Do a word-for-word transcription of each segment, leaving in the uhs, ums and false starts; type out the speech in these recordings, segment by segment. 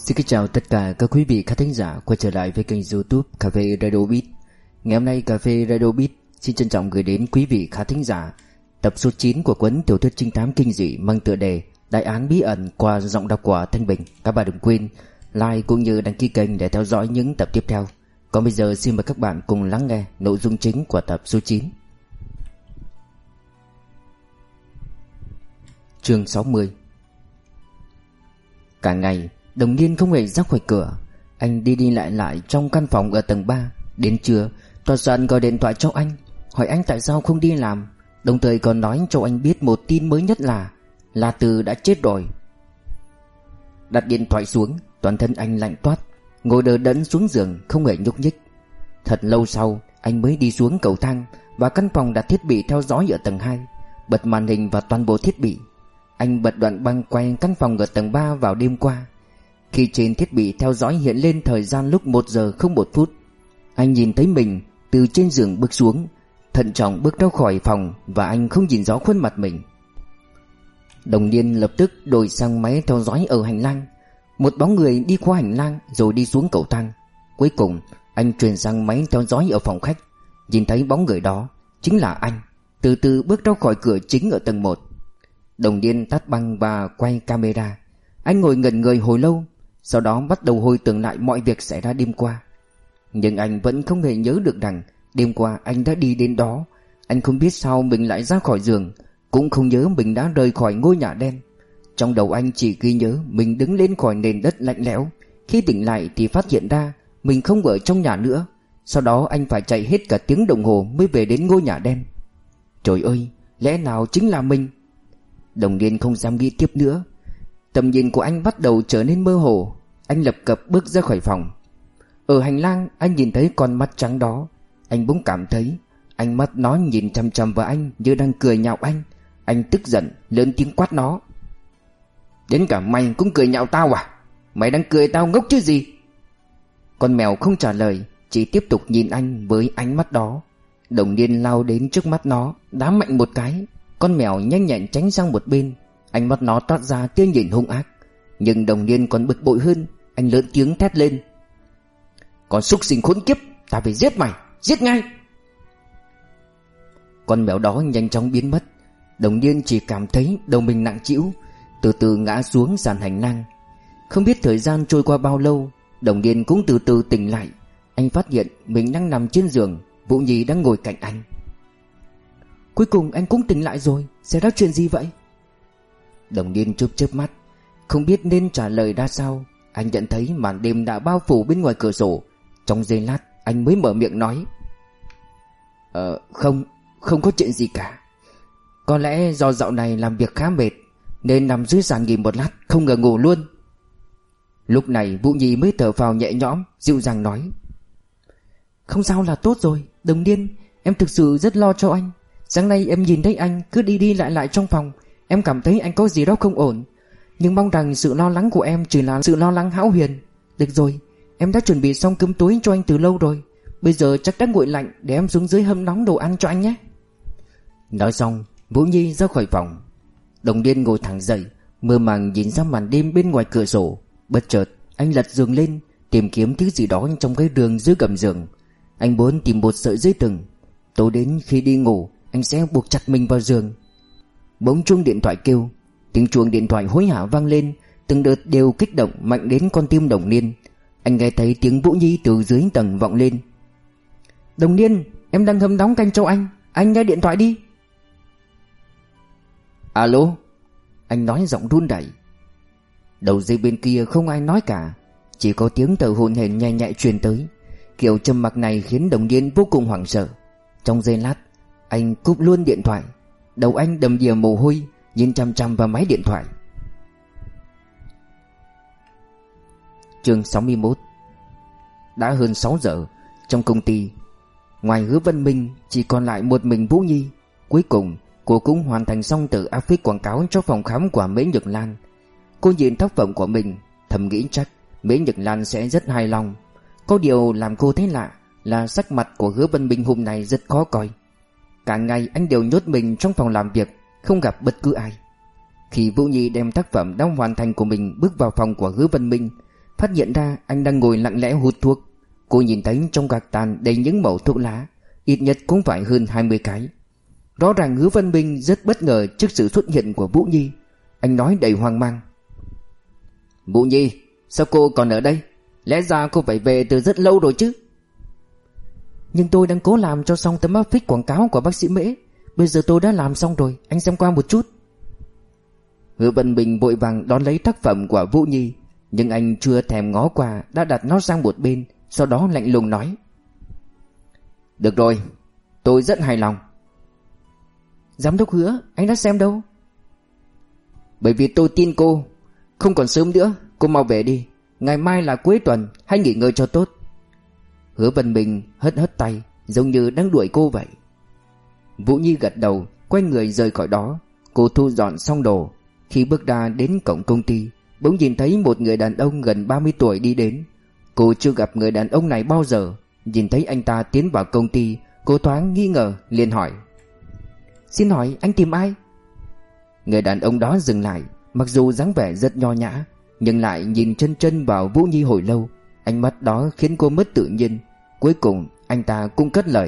Xin kính chào tất cả các quý vị khán thính giả quay trở lại với kênh YouTube Cà phê Radio Beat. Ngày hôm nay Cà phê Radio Beat xin trân trọng gửi đến quý vị khán thính giả tập số chín của cuốn tiểu thuyết trinh thám kinh dị mang tựa đề Đại án bí ẩn qua giọng đọc của Thanh Bình. Các bạn đừng quên like cũng như đăng ký kênh để theo dõi những tập tiếp theo. Còn bây giờ xin mời các bạn cùng lắng nghe nội dung chính của tập số chín. Chương sáu mươi. Cả ngày Đồng Niên không hề ra khỏi cửa. Anh đi đi lại lại trong căn phòng ở tầng ba. Đến trưa, tòa soạn gọi điện thoại cho anh, hỏi anh tại sao không đi làm, đồng thời còn nói cho anh biết một tin mới nhất là La Từ đã chết rồi. Đặt điện thoại xuống, toàn thân anh lạnh toát, ngồi đờ đẫn xuống giường không hề nhúc nhích. Thật lâu sau, anh mới đi xuống cầu thang và căn phòng đặt thiết bị theo dõi ở tầng hai, bật màn hình và toàn bộ thiết bị. Anh bật đoạn băng quay căn phòng ở tầng ba vào đêm qua. Khi trên thiết bị theo dõi hiện lên thời gian lúc một giờ không một phút, anh nhìn thấy mình từ trên giường bước xuống, thận trọng bước ra khỏi phòng và anh không nhìn rõ khuôn mặt mình. Đồng Niên lập tức đổi sang máy theo dõi ở hành lang. Một bóng người đi qua hành lang rồi đi xuống cầu thang. Cuối cùng anh chuyển sang máy theo dõi ở phòng khách. Nhìn thấy bóng người đó chính là anh, từ từ bước ra khỏi cửa chính ở tầng một. Đồng Niên tắt băng và quay camera. Anh ngồi ngẩn người hồi lâu, sau đó bắt đầu hồi tưởng lại mọi việc xảy ra đêm qua. Nhưng anh vẫn không hề nhớ được rằng đêm qua anh đã đi đến đó. Anh không biết sao mình lại ra khỏi giường, cũng không nhớ mình đã rời khỏi ngôi nhà đen. Trong đầu anh chỉ ghi nhớ mình đứng lên khỏi nền đất lạnh lẽo. Khi tỉnh lại thì phát hiện ra mình không ở trong nhà nữa. Sau đó anh phải chạy hết cả tiếng đồng hồ mới về đến ngôi nhà đen. Trời ơi, lẽ nào chính là mình? Đồng Niên không dám nghĩ tiếp nữa. Tầm nhìn của anh bắt đầu trở nên mơ hồ. Anh lập cập bước ra khỏi phòng. Ở hành lang anh nhìn thấy con mắt trắng đó. Anh bỗng cảm thấy ánh mắt nó nhìn chằm chằm vào anh như đang cười nhạo anh. Anh tức giận lớn tiếng quát nó: Đến cả mày cũng cười nhạo tao à? Mày đang cười tao ngốc chứ gì? Con mèo không trả lời, chỉ tiếp tục nhìn anh với ánh mắt đó. Đồng Niên lao đến trước mắt nó, đá mạnh một cái. Con mèo nhanh nhẹn tránh sang một bên. Ánh mắt nó toát ra tia nhìn hung ác. Nhưng Đồng Niên còn bực bội hơn. Anh lớn tiếng thét lên: Con súc sinh khốn kiếp, ta phải giết mày, giết ngay! Con mèo đó nhanh chóng biến mất. Đồng Niên chỉ cảm thấy đầu mình nặng trĩu, từ từ ngã xuống sàn hành lang. Không biết thời gian trôi qua bao lâu, Đồng Niên cũng từ từ tỉnh lại. Anh phát hiện mình đang nằm trên giường, Vũ Nhi đang ngồi cạnh anh. Cuối cùng anh cũng tỉnh lại rồi, xảy ra chuyện gì vậy? Đồng Niên chớp chớp mắt, không biết nên trả lời ra sao. Anh nhận thấy màn đêm đã bao phủ bên ngoài cửa sổ. Trong giây lát anh mới mở miệng nói: Ờ không, không có chuyện gì cả. Có lẽ do dạo này làm việc khá mệt nên nằm dưới sàn nghỉ một lát không ngờ ngủ luôn. Lúc này Vũ Nhi mới thở phào nhẹ nhõm, dịu dàng nói: Không sao là tốt rồi. Đồng Niên, em thực sự rất lo cho anh. Sáng nay em nhìn thấy anh cứ đi đi lại lại trong phòng, em cảm thấy anh có gì đó không ổn. Nhưng mong rằng sự lo lắng của em chỉ là sự lo lắng hão huyền. Được rồi, em đã chuẩn bị xong cơm tối cho anh từ lâu rồi. Bây giờ chắc đã nguội lạnh, để em xuống dưới hâm nóng đồ ăn cho anh nhé. Nói xong Vũ Nhi ra khỏi phòng. Đồng Niên ngồi thẳng dậy, mơ màng nhìn ra màn đêm bên ngoài cửa sổ. Bất chợt anh lật giường lên, tìm kiếm thứ gì đó trong cái đường dưới gầm giường. Anh muốn tìm một sợi dây thừng. Tối đến khi đi ngủ anh sẽ buộc chặt mình vào giường. Bỗng chuông điện thoại kêu. Tiếng chuông điện thoại hối hả vang lên, từng đợt đều kích động mạnh đến con tim Đồng Niên. Anh nghe thấy tiếng Vũ Nhi từ dưới tầng vọng lên: Đồng Niên, em đang hâm nóng canh cho anh, anh nghe điện thoại đi. Alo? Anh nói giọng run rẩy. Đầu dây bên kia không ai nói cả, chỉ có tiếng thở hổn hển nhẹ nhẹ truyền tới. Kiểu trầm mặc này khiến Đồng Niên vô cùng hoảng sợ. Trong giây lát anh cúp luôn điện thoại. Đầu anh đầm đìa mồ hôi, nhìn chăm chăm vào máy điện thoại. Chương sáu mươi mốt. Đã hơn sáu giờ. Trong công ty, ngoài Hứa Văn Minh chỉ còn lại một mình Vũ Nhi. Cuối cùng cô cũng hoàn thành xong tờ áp phích quảng cáo cho phòng khám của Mễ Nhược Lan. Cô nhìn tác phẩm của mình, thầm nghĩ chắc Mễ Nhược Lan sẽ rất hài lòng. Có điều làm cô thấy lạ là sắc mặt của Hứa Văn Minh hôm nay rất khó coi. Cả ngày anh đều nhốt mình trong phòng làm việc, không gặp bất cứ ai. Khi Vũ Nhi đem tác phẩm đã hoàn thành của mình bước vào phòng của Hứa Văn Minh, phát hiện ra anh đang ngồi lặng lẽ hút thuốc. Cô nhìn thấy trong gạc tàn đầy những mẩu thuốc lá, ít nhất cũng phải hơn hai mươi cái. Rõ ràng Hứa Văn Minh rất bất ngờ trước sự xuất hiện của Vũ Nhi. Anh nói đầy hoang mang: Vũ Nhi, sao cô còn ở đây? Lẽ ra cô phải về từ rất lâu rồi chứ. Nhưng tôi đang cố làm cho xong tấm áp phích quảng cáo của bác sĩ Mễ. Bây giờ tôi đã làm xong rồi, anh xem qua một chút. Hứa Văn Minh vội vàng đón lấy tác phẩm của Vũ Nhi, nhưng anh chưa thèm ngó qua đã đặt nó sang một bên. Sau đó lạnh lùng nói: Được rồi, tôi rất hài lòng. Giám đốc Hứa, anh đã xem đâu? Bởi vì tôi tin cô. Không còn sớm nữa, cô mau về đi. Ngày mai là cuối tuần, hãy nghỉ ngơi cho tốt. Hứa Văn Minh hất hất tay, giống như đang đuổi cô vậy. Vũ Nhi gật đầu, quay người rời khỏi đó. Cô thu dọn xong đồ. Khi bước ra đến cổng công ty, bỗng nhìn thấy một người đàn ông gần ba mươi tuổi đi đến. Cô chưa gặp người đàn ông này bao giờ. Nhìn thấy anh ta tiến vào công ty, cô thoáng nghi ngờ, liền hỏi: Xin hỏi anh tìm ai? Người đàn ông đó dừng lại, mặc dù dáng vẻ rất nho nhã, nhưng lại nhìn chân chân vào Vũ Nhi hồi lâu. Ánh mắt đó khiến cô mất tự nhiên. Cuối cùng anh ta cũng cất lời: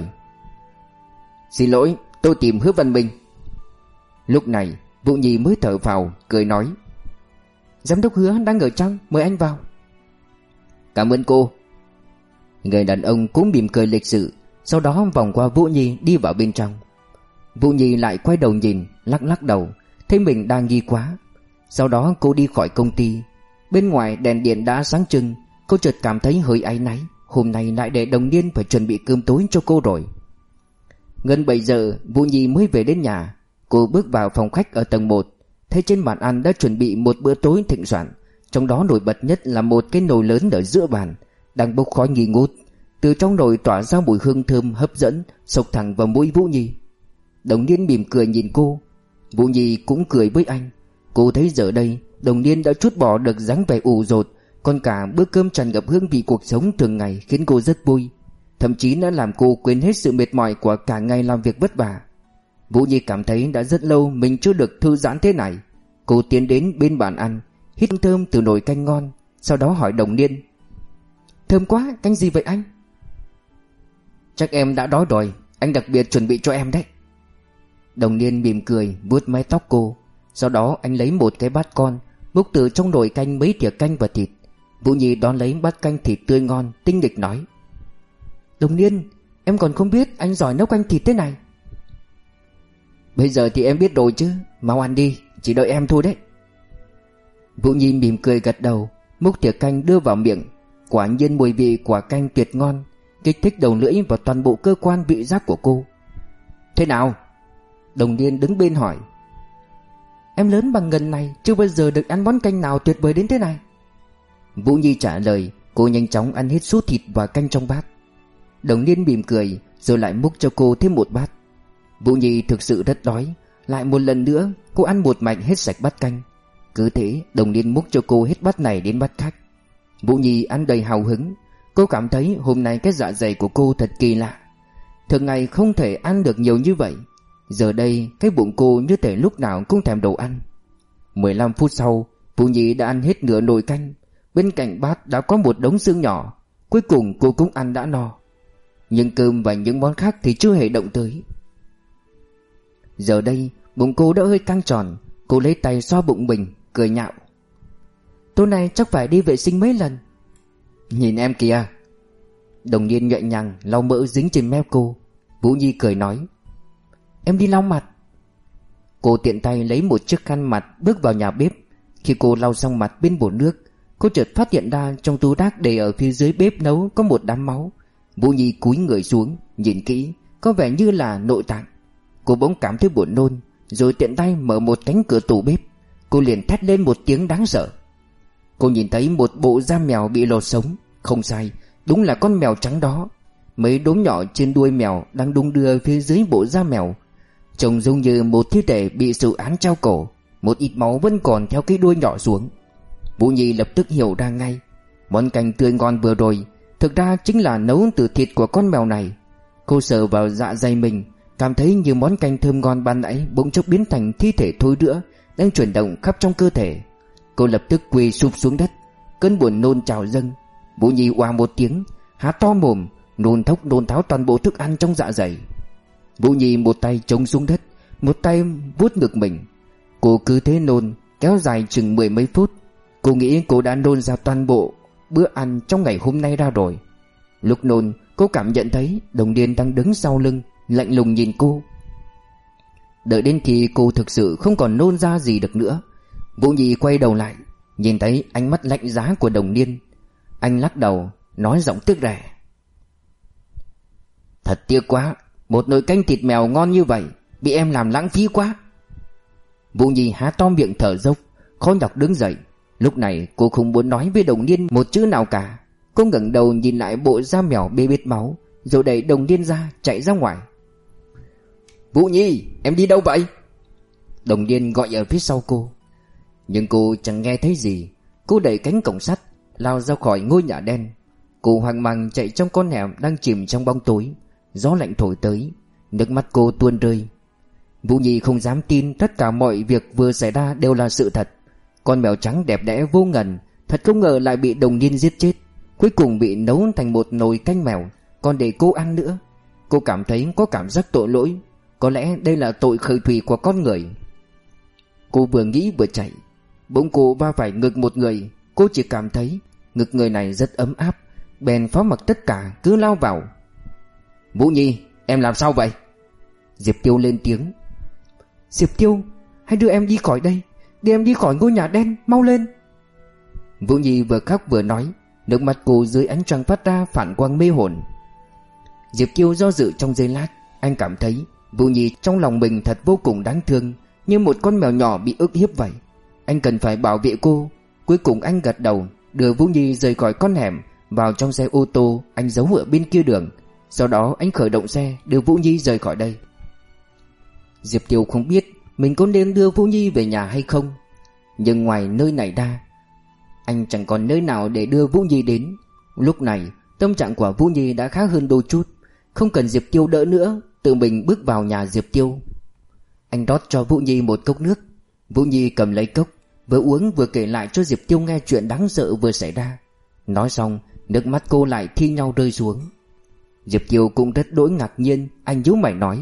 Xin lỗi, tôi tìm Hứa Văn Minh. Lúc này Vũ Nhi mới thở phào, cười nói: Giám đốc Hứa đang ở trong, mời anh vào. Cảm ơn cô. Người đàn ông cũng mỉm cười lịch sự, sau đó vòng qua Vũ Nhi đi vào bên trong. Vũ Nhi lại quay đầu nhìn, lắc lắc đầu, thấy mình đang nghi quá. Sau đó cô đi khỏi công ty. Bên ngoài đèn điện đã sáng trưng. Cô chợt cảm thấy hơi áy náy. Hôm nay lại để Đồng Niên phải chuẩn bị cơm tối cho cô rồi. Gần bảy giờ Vũ Nhi mới về đến nhà. Cô bước vào phòng khách ở tầng một, thấy trên bàn ăn đã chuẩn bị một bữa tối thịnh soạn. Trong đó nổi bật nhất là một cái nồi lớn ở giữa bàn, đang bốc khói nghi ngút. Từ trong nồi tỏa ra mùi hương thơm hấp dẫn, xộc thẳng vào mũi Vũ Nhi. Đồng Niên mỉm cười nhìn cô. Vũ Nhi cũng cười với anh. Cô thấy giờ đây Đồng Niên đã trút bỏ được dáng vẻ ủ rột, còn cả bữa cơm tràn ngập hương vị cuộc sống thường ngày khiến cô rất vui. Thậm chí đã làm cô quên hết sự mệt mỏi của cả ngày làm việc vất vả. Vũ Nhi cảm thấy đã rất lâu mình chưa được thư giãn thế này. Cô tiến đến bên bàn ăn, hít thơm từ nồi canh ngon, sau đó hỏi Đồng Niên: Thơm quá, canh gì vậy anh? Chắc em đã đói rồi, anh đặc biệt chuẩn bị cho em đấy. Đồng Niên mỉm cười vuốt mái tóc cô. Sau đó anh lấy một cái bát con, múc từ trong nồi canh mấy thìa canh và thịt. Vũ Nhi đón lấy bát canh thịt tươi ngon, tinh nghịch nói: Đồng Niên, em còn không biết anh giỏi nấu canh thịt thế này. Bây giờ thì em biết rồi chứ, mau ăn đi, chỉ đợi em thôi đấy. Vũ Nhi mỉm cười gật đầu, múc thìa canh đưa vào miệng. Quả nhiên mùi vị quả canh tuyệt ngon, kích thích đầu lưỡi và toàn bộ cơ quan vị giác của cô. Thế nào? Đồng Niên đứng bên hỏi. Em lớn bằng ngần này, chưa bao giờ được ăn món canh nào tuyệt vời đến thế này. Vũ Nhi trả lời. Cô nhanh chóng ăn hết số thịt và canh trong bát. Đồng Niên mỉm cười rồi lại múc cho cô thêm một bát. Vũ Nhi thực sự rất đói. Lại một lần nữa cô ăn một mạch hết sạch bát canh. Cứ thế Đồng Niên múc cho cô hết bát này đến bát khác. Vũ Nhi ăn đầy hào hứng. Cô cảm thấy hôm nay cái dạ dày của cô thật kỳ lạ. Thường ngày không thể ăn được nhiều như vậy. Giờ đây cái bụng cô như thể lúc nào cũng thèm đồ ăn. mười lăm phút sau, Vũ Nhi đã ăn hết nửa nồi canh. Bên cạnh bát đã có một đống xương nhỏ. Cuối cùng cô cũng ăn đã no. Nhưng cơm và những món khác thì chưa hề động tới. Giờ đây bụng cô đã hơi căng tròn. Cô lấy tay xoa bụng mình, cười nhạo. Tối nay chắc phải đi vệ sinh mấy lần. Nhìn em kìa. Đồng Niên nhẹ nhàng lau mỡ dính trên mép cô. Vũ Nhi cười nói. Em đi lau mặt. Cô tiện tay lấy một chiếc khăn mặt bước vào nhà bếp. Khi cô lau xong mặt bên bồn nước, cô chợt phát hiện ra trong túi rác để ở phía dưới bếp nấu có một đám máu. Vũ Nhi cúi người xuống, nhìn kỹ, có vẻ như là nội tạng. Cô bỗng cảm thấy buồn nôn, rồi tiện tay mở một cánh cửa tủ bếp. Cô liền thét lên một tiếng đáng sợ. Cô nhìn thấy một bộ da mèo bị lột sống. Không sai, đúng là con mèo trắng đó. Mấy đốm nhỏ trên đuôi mèo đang đung đưa phía dưới bộ da mèo. Trông giống như một thi thể bị xử án treo cổ. Một ít máu vẫn còn theo cái đuôi nhỏ xuống. Vũ Nhi lập tức hiểu ra ngay. Món canh tươi ngon vừa rồi thực ra chính là nấu từ thịt của con mèo này. Cô sờ vào dạ dày mình, cảm thấy như món canh thơm ngon ban nãy bỗng chốc biến thành thi thể thối rữa đang chuyển động khắp trong cơ thể. Cô lập tức quỳ sụp xuống đất. Cơn buồn nôn trào dâng. Vũ Nhi oa một tiếng, há to mồm, nôn thốc nôn tháo toàn bộ thức ăn trong dạ dày. Vũ Nhi một tay chống xuống đất, một tay vuốt ngực mình. Cô cứ thế nôn kéo dài chừng mười mấy phút. Cô nghĩ cô đã nôn ra toàn bộ bữa ăn trong ngày hôm nay ra rồi. Lúc nôn, cô cảm nhận thấy Đồng Điên đang đứng sau lưng, lạnh lùng nhìn cô. Đợi đến khi cô thực sự không còn nôn ra gì được nữa, Vũ Nhi quay đầu lại, nhìn thấy ánh mắt lạnh giá của Đồng Điên. Anh lắc đầu, nói giọng tiếc rẻ: "Thật tiếc quá, một nồi canh thịt mèo ngon như vậy bị em làm lãng phí quá." Vũ Nhi há to miệng thở dốc, khó nhọc đứng dậy. Lúc này cô không muốn nói với Đồng Điên một chữ nào cả. Cô ngẩng đầu nhìn lại bộ da mèo bê bết máu, rồi đẩy Đồng Điên ra, chạy ra ngoài. "Vũ Nhi, em đi đâu vậy?" Đồng Điên gọi ở phía sau cô. Nhưng cô chẳng nghe thấy gì. Cô đẩy cánh cổng sắt, lao ra khỏi ngôi nhà đen. Cô hoang mang chạy trong con hẻm đang chìm trong bóng tối. Gió lạnh thổi tới, nước mắt cô tuôn rơi. Vũ Nhi không dám tin tất cả mọi việc vừa xảy ra đều là sự thật. Con mèo trắng đẹp đẽ vô ngần thật không ngờ lại bị Đồng Điên giết chết, cuối cùng bị nấu thành một nồi canh mèo, còn để cô ăn nữa. Cô cảm thấy có cảm giác tội lỗi. Có lẽ đây là tội khởi thủy của con người. Cô vừa nghĩ vừa chạy, bỗng cô va phải ngực một người. Cô chỉ cảm thấy ngực người này rất ấm áp, bèn phó mặc tất cả cứ lao vào. "Vũ Nhi, em làm sao vậy?" Diệp Tiêu lên tiếng. "Diệp Tiêu, hãy đưa em đi khỏi đây, đưa em đi khỏi ngôi nhà đen, mau lên." Vũ Nhi vừa khóc vừa nói, nước mắt cô dưới ánh trăng phát ra phản quang mê hồn. Diệp Tiêu do dự trong giây lát. Anh cảm thấy Vũ Nhi trong lòng mình thật vô cùng đáng thương, như một con mèo nhỏ bị ức hiếp vậy. Anh cần phải bảo vệ cô. Cuối cùng anh gật đầu, đưa Vũ Nhi rời khỏi con hẻm, vào trong xe ô tô anh giấu ở bên kia đường. Sau đó anh khởi động xe, đưa Vũ Nhi rời khỏi đây. Diệp Tiêu không biết mình có nên đưa Vũ Nhi về nhà hay không. Nhưng ngoài nơi này ra, anh chẳng còn nơi nào để đưa Vũ Nhi đến. Lúc này tâm trạng của Vũ Nhi đã khá hơn đôi chút, không cần Diệp Tiêu đỡ nữa, tự mình bước vào nhà Diệp Tiêu. Anh rót cho Vũ Nhi một cốc nước. Vũ Nhi cầm lấy cốc, vừa uống vừa kể lại cho Diệp Tiêu nghe chuyện đáng sợ vừa xảy ra. Nói xong, nước mắt cô lại thi nhau rơi xuống. Diệp Tiêu cũng rất đỗi ngạc nhiên. Anh nhíu mày nói: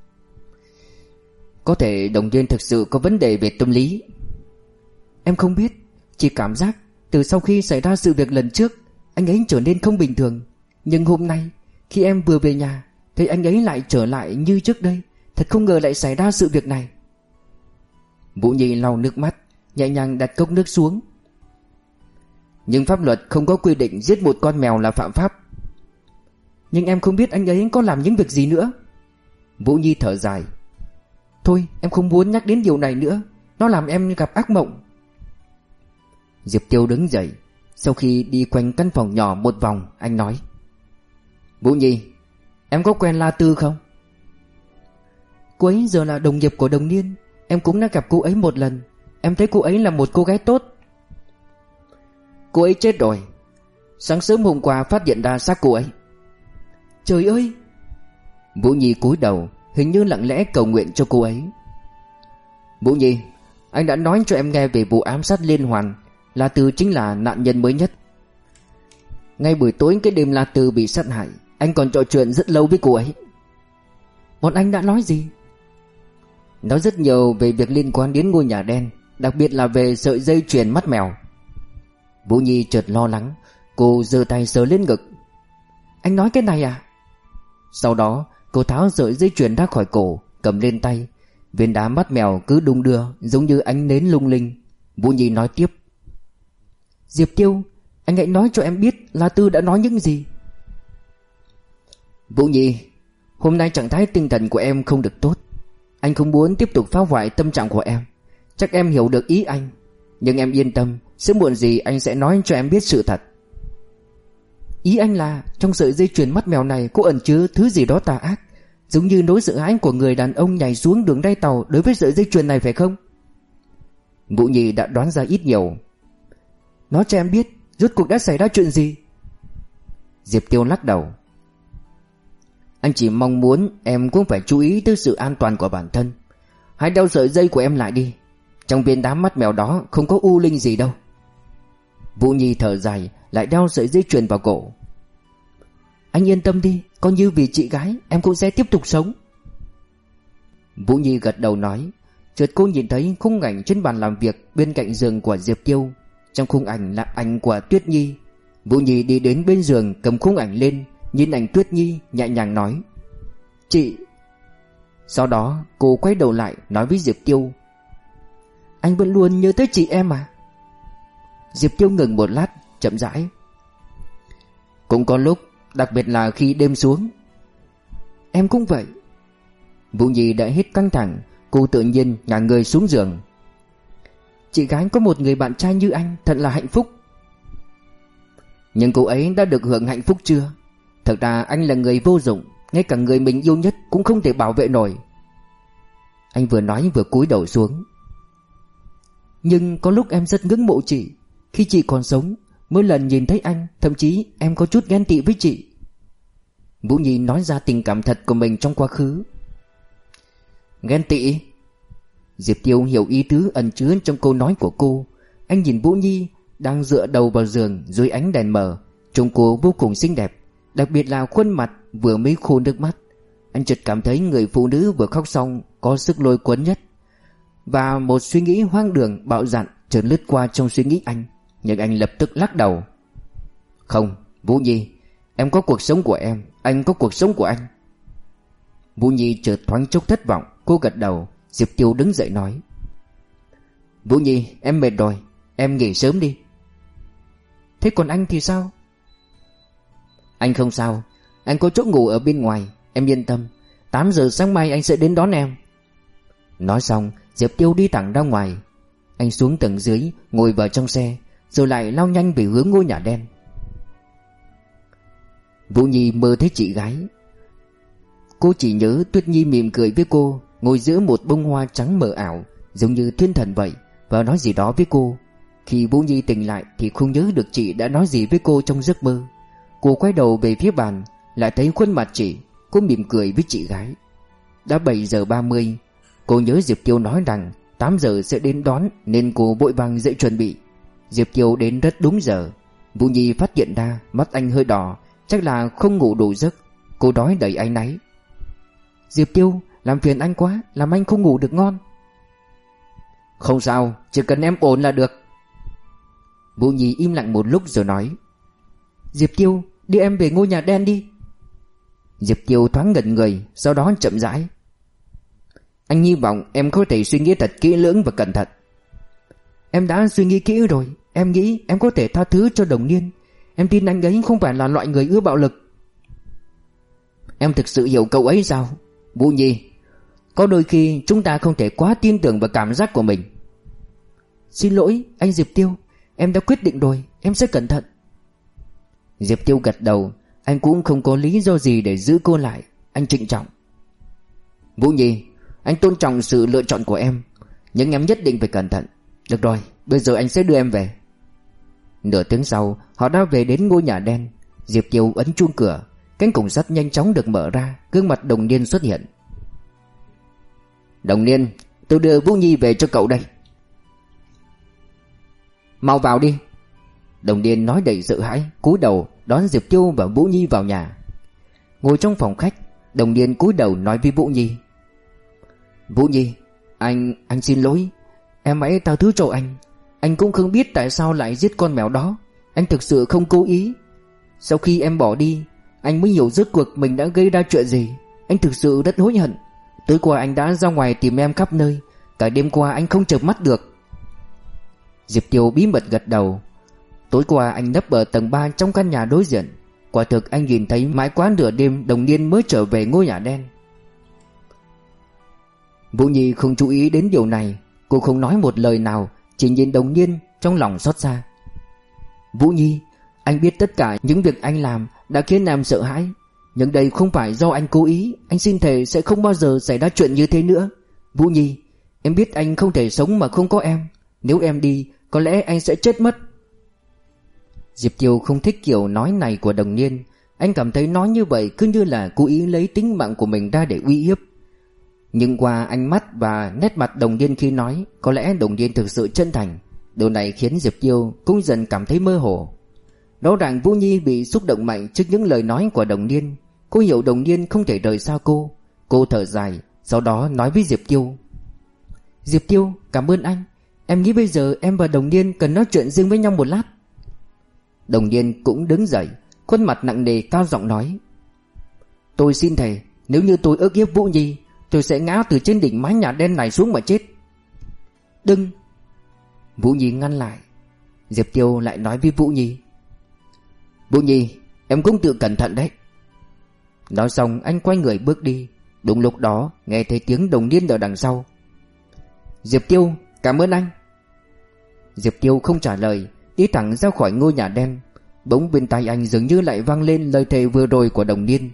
"Có thể Đồng Điên thực sự có vấn đề về tâm lý." "Em không biết, chỉ cảm giác từ sau khi xảy ra sự việc lần trước, anh ấy trở nên không bình thường. Nhưng hôm nay khi em vừa về nhà, thấy anh ấy lại trở lại như trước đây. Thật không ngờ lại xảy ra sự việc này." Vũ Nhi lau nước mắt, nhẹ nhàng đặt cốc nước xuống. "Nhưng pháp luật không có quy định giết một con mèo là phạm pháp." "Nhưng em không biết anh ấy có làm những việc gì nữa." Vũ Nhi thở dài: "Thôi em không muốn nhắc đến điều này nữa, nó làm em gặp ác mộng." Diệp Tiêu đứng dậy. Sau khi đi quanh căn phòng nhỏ một vòng, anh nói: "Vũ Nhi, em có quen La Tư không?" "Cô ấy giờ là đồng nghiệp của Đồng Điên. Em cũng đã gặp cô ấy một lần. Em thấy cô ấy là một cô gái tốt." "Cô ấy chết rồi. Sáng sớm hôm qua phát hiện ra xác cô ấy." "Trời ơi!" Vũ Nhi cúi đầu, hình như lặng lẽ cầu nguyện cho cô ấy. "Vũ Nhi, anh đã nói cho em nghe về vụ ám sát liên hoàn. La Tư chính là nạn nhân mới nhất. Ngay buổi tối cái đêm La Tư bị sát hại, anh còn trò chuyện rất lâu với cô ấy." "Bọn anh đã nói gì?" "Nói rất nhiều về việc liên quan đến ngôi nhà đen, đặc biệt là về sợi dây chuyền mắt mèo." Vũ Nhi chợt lo lắng. Cô giơ tay sờ lên ngực. "Anh nói cái này à?" Sau đó cô tháo sợi dây chuyền ra khỏi cổ, cầm lên tay. Viên đá mắt mèo cứ đung đưa giống như ánh nến lung linh. Vũ Nhi nói tiếp: "Diệp Tiêu, anh hãy nói cho em biết La Tư đã nói những gì." "Vũ Nhi, hôm nay trạng thái tinh thần của em không được tốt. Anh không muốn tiếp tục phá hoại tâm trạng của em. Chắc em hiểu được ý anh. Nhưng em yên tâm, sớm muộn gì anh sẽ nói cho em biết sự thật." "Ý anh là trong sợi dây chuyền mắt mèo này có ẩn chứa thứ gì đó tà ác, giống như nỗi sợ hãi của người đàn ông nhảy xuống đường ray tàu đối với sợi dây chuyền này phải không?" Vũ Nhi đã đoán ra ít nhiều. "Nói cho em biết rốt cuộc đã xảy ra chuyện gì." Diệp Tiêu lắc đầu: "Anh chỉ mong muốn em cũng phải chú ý tới sự an toàn của bản thân. Hãy đeo sợi dây của em lại đi. Trong viên đá mắt mèo đó không có u linh gì đâu." Vũ Nhi thở dài, lại đeo sợi dây chuyền vào cổ. Anh yên tâm đi, coi như vì chị gái em cũng sẽ tiếp tục sống. Vũ Nhi gật đầu nói. Chợt cô nhìn thấy khung ảnh trên bàn làm việc bên cạnh giường của Diệp Tiêu. Trong khung ảnh là ảnh của Tuyết Nhi. Vũ Nhi đi đến bên giường, cầm khung ảnh lên, nhìn ảnh Tuyết Nhi, nhẹ nhàng nói: Chị. Sau đó cô quay đầu lại nói với Diệp Tiêu: Anh vẫn luôn nhớ tới chị em à? Diệp Tiêu ngừng một lát, chậm rãi: Cũng có lúc, đặc biệt là khi đêm xuống. Em cũng vậy. Vũ Nhi đã hết căng thẳng, cô tự nhiên ngả người xuống giường. Chị gái có một người bạn trai như anh, thật là hạnh phúc. Nhưng cô ấy đã được hưởng hạnh phúc chưa? Thật ra anh là người vô dụng, ngay cả người mình yêu nhất cũng không thể bảo vệ nổi. Anh vừa nói vừa cúi đầu xuống. Nhưng có lúc em rất ngưỡng mộ chị. Khi chị còn sống, mỗi lần nhìn thấy anh, thậm chí em có chút ghen tị với chị. Vũ Nhi nói ra tình cảm thật của mình trong quá khứ. Ghen tị? Diệp Tiêu hiểu ý tứ ẩn chứa trong câu nói của cô. Anh nhìn Vũ Nhi đang dựa đầu vào giường dưới ánh đèn mờ, trông cô vô cùng xinh đẹp, đặc biệt là khuôn mặt vừa mới khô nước mắt. Anh chợt cảm thấy người phụ nữ vừa khóc xong có sức lôi cuốn nhất. Và một suy nghĩ hoang đường bạo dạn chợt lướt qua trong suy nghĩ anh. Nhưng anh lập tức lắc đầu. Không, Vũ Nhi, em có cuộc sống của em, anh có cuộc sống của anh. Vũ Nhi chợt thoáng chốc thất vọng. Cô gật đầu. Diệp Tiêu đứng dậy nói: Vũ Nhi, em mệt rồi, em nghỉ sớm đi. Thế còn anh thì sao? Anh không sao, anh có chỗ ngủ ở bên ngoài, em yên tâm. Tám giờ sáng mai anh sẽ đến đón em. Nói xong, Diệp Tiêu đi thẳng ra ngoài. Anh xuống tầng dưới, ngồi vào trong xe, rồi lại lao nhanh về hướng ngôi nhà đen. Vũ Nhi mơ thấy chị gái. Cô chỉ nhớ Tuyết Nhi mỉm cười với cô, ngồi giữa một bông hoa trắng mờ ảo, giống như thiên thần vậy, và nói gì đó với cô. Khi Vũ Nhi tỉnh lại thì không nhớ được chị đã nói gì với cô trong giấc mơ. Cô quay đầu về phía bàn, lại thấy khuôn mặt chị. Cô mỉm cười với chị gái. Đã bảy giờ ba mươi. Cô nhớ Diệp Tiêu nói rằng tám giờ sẽ đến đón, nên cô vội vàng dậy chuẩn bị. Diệp Tiêu đến rất đúng giờ. Vũ Nhi phát hiện ra mắt anh hơi đỏ, chắc là không ngủ đủ giấc. Cô đói đầy áy náy. Diệp Tiêu, làm phiền anh quá, làm anh không ngủ được ngon. Không sao, chỉ cần em ổn là được. Vũ Nhi im lặng một lúc rồi nói: Diệp Tiêu, đi em về ngôi nhà đen đi. Diệp Tiêu thoáng ngẩn người, sau đó chậm rãi: Anh hy vọng em có thể suy nghĩ thật kỹ lưỡng và cẩn thận. Em đã suy nghĩ kỹ rồi. Em nghĩ em có thể tha thứ cho Đồng Niên. Em tin anh ấy không phải là loại người ưa bạo lực. Em thực sự hiểu cậu ấy sao? Vũ Nhi, có đôi khi chúng ta không thể quá tin tưởng vào cảm giác của mình. Xin lỗi anh Diệp Tiêu, em đã quyết định rồi, em sẽ cẩn thận. Diệp Tiêu gật đầu. Anh cũng không có lý do gì để giữ cô lại. Anh trịnh trọng: Vũ Nhi, anh tôn trọng sự lựa chọn của em, nhưng em nhất định phải cẩn thận. Được rồi, bây giờ anh sẽ đưa em về. Nửa tiếng sau, họ đã về đến ngôi nhà đen. Diệp Tiêu ấn chuông cửa. Cánh cổng sắt nhanh chóng được mở ra. Gương mặt Đồng Niên xuất hiện. Đồng Niên, tôi đưa Vũ Nhi về cho cậu đây. Mau vào đi. Đồng Niên nói đầy sợ hãi, cúi đầu đón Diệp Tiêu và Vũ Nhi vào nhà. Ngồi trong phòng khách, Đồng Niên cúi đầu nói với Vũ Nhi: Vũ Nhi, anh, anh xin lỗi. Em hãy tha thứ cho anh. Anh cũng không biết tại sao lại giết con mèo đó. Anh thực sự không cố ý. Sau khi em bỏ đi, anh mới hiểu rốt cuộc mình đã gây ra chuyện gì. Anh thực sự rất hối hận. Tối qua anh đã ra ngoài tìm em khắp nơi. Cả đêm qua anh không chợp mắt được. Diệp Tiêu bí mật gật đầu. Tối qua anh nấp ở tầng ba trong căn nhà đối diện. Quả thực anh nhìn thấy mãi quá nửa đêm Đồng Niên mới trở về ngôi nhà đen. Vũ Nhi không chú ý đến điều này. Cô không nói một lời nào, chỉ nhìn Đồng Niên trong lòng xót xa. Vũ Nhi, anh biết tất cả những việc anh làm đã khiến em sợ hãi. Nhưng đây không phải do anh cố ý. Anh xin thề sẽ không bao giờ xảy ra chuyện như thế nữa. Vũ Nhi, em biết anh không thể sống mà không có em. Nếu em đi, có lẽ anh sẽ chết mất. Diệp Tiêu không thích kiểu nói này của Đồng Niên. Anh cảm thấy nói như vậy cứ như là cố ý lấy tính mạng của mình ra để uy hiếp. Nhưng qua ánh mắt và nét mặt Đồng Niên khi nói, có lẽ Đồng Niên thực sự chân thành. Điều này khiến Diệp Tiêu cũng dần cảm thấy mơ hồ. Rõ ràng Vũ Nhi bị xúc động mạnh trước những lời nói của Đồng Niên. Cô hiểu Đồng Niên không thể rời xa cô. Cô thở dài, sau đó nói với Diệp Tiêu: Diệp Tiêu, cảm ơn anh. Em nghĩ bây giờ em và Đồng Niên cần nói chuyện riêng với nhau một lát. Đồng Niên cũng đứng dậy, khuôn mặt nặng nề cao giọng nói: Tôi xin thề, nếu như tôi ức hiếp Vũ Nhi, tôi sẽ ngã từ trên đỉnh mái nhà đen này xuống mà chết. Đừng! Vũ Nhi ngăn lại. Diệp Tiêu lại nói với Vũ Nhi: Vũ Nhi, em cũng tự cẩn thận đấy. Nói xong anh quay người bước đi. Đúng lúc đó nghe thấy tiếng Đồng Niên ở đằng sau: Diệp Tiêu, cảm ơn anh. Diệp Tiêu không trả lời, đi thẳng ra khỏi ngôi nhà đen. Bỗng bên tai anh dường như lại vang lên lời thề vừa rồi của Đồng Niên.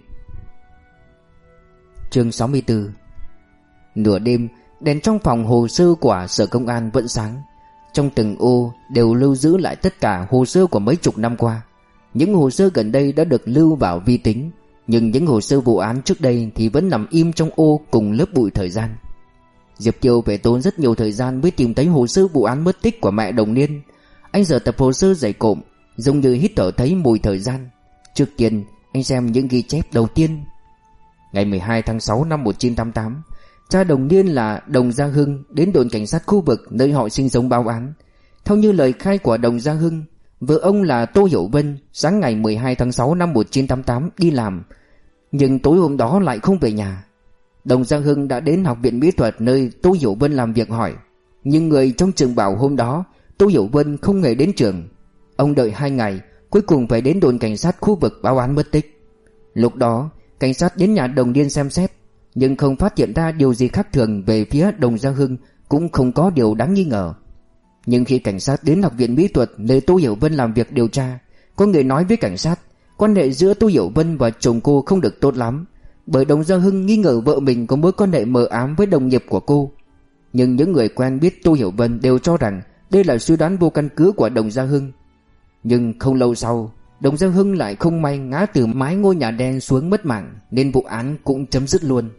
Chương sáu mươi tư. Nửa đêm, đèn trong phòng hồ sơ của Sở Công an vẫn sáng. Trong từng ô đều lưu giữ lại tất cả hồ sơ của mấy chục năm qua. Những hồ sơ gần đây đã được lưu vào vi tính, nhưng những hồ sơ vụ án trước đây thì vẫn nằm im trong ô cùng lớp bụi thời gian. Diệp Tiêu phải tốn rất nhiều thời gian mới tìm thấy hồ sơ vụ án mất tích của mẹ Đồng Niên. Anh giờ tập hồ sơ dày cộm, giống như hít thở thấy mùi thời gian. Trước tiên anh xem những ghi chép đầu tiên. Ngày mười hai tháng sáu năm một nghìn chín trăm tám mươi tám, cha Đồng Niên là Đồng Gia Hưng đến đồn cảnh sát khu vực nơi họ sinh sống báo án. Theo như lời khai của Đồng Gia Hưng, vợ ông là Tô Hiểu Vân sáng ngày mười hai tháng sáu năm một nghìn chín trăm tám mươi tám đi làm, nhưng tối hôm đó lại không về nhà. Đồng Gia Hưng đã đến Học viện Mỹ thuật nơi Tô Hiểu Vân làm việc hỏi, nhưng người trong trường bảo hôm đó Tô Hiểu Vân không hề đến trường. Ông đợi hai ngày, cuối cùng phải đến đồn cảnh sát khu vực báo án mất tích. Lúc đó cảnh sát đến nhà Đồng Niên xem xét, nhưng không phát hiện ra điều gì khác thường về phía Đồng Gia Hưng, cũng không có điều đáng nghi ngờ. Nhưng khi cảnh sát đến Học viện Mỹ thuật nơi Tô Hiểu Vân làm việc điều tra, có người nói với cảnh sát quan hệ giữa Tô Hiểu Vân và chồng cô không được tốt lắm, bởi Đồng Gia Hưng nghi ngờ vợ mình có mối quan hệ mờ ám với đồng nghiệp của cô. Nhưng những người quen biết Tô Hiểu Vân đều cho rằng đây là suy đoán vô căn cứ của Đồng Gia Hưng. Nhưng không lâu sau, Đồng Gia Hưng lại không may ngã từ mái ngôi nhà đen xuống mất mạng, nên vụ án cũng chấm dứt luôn.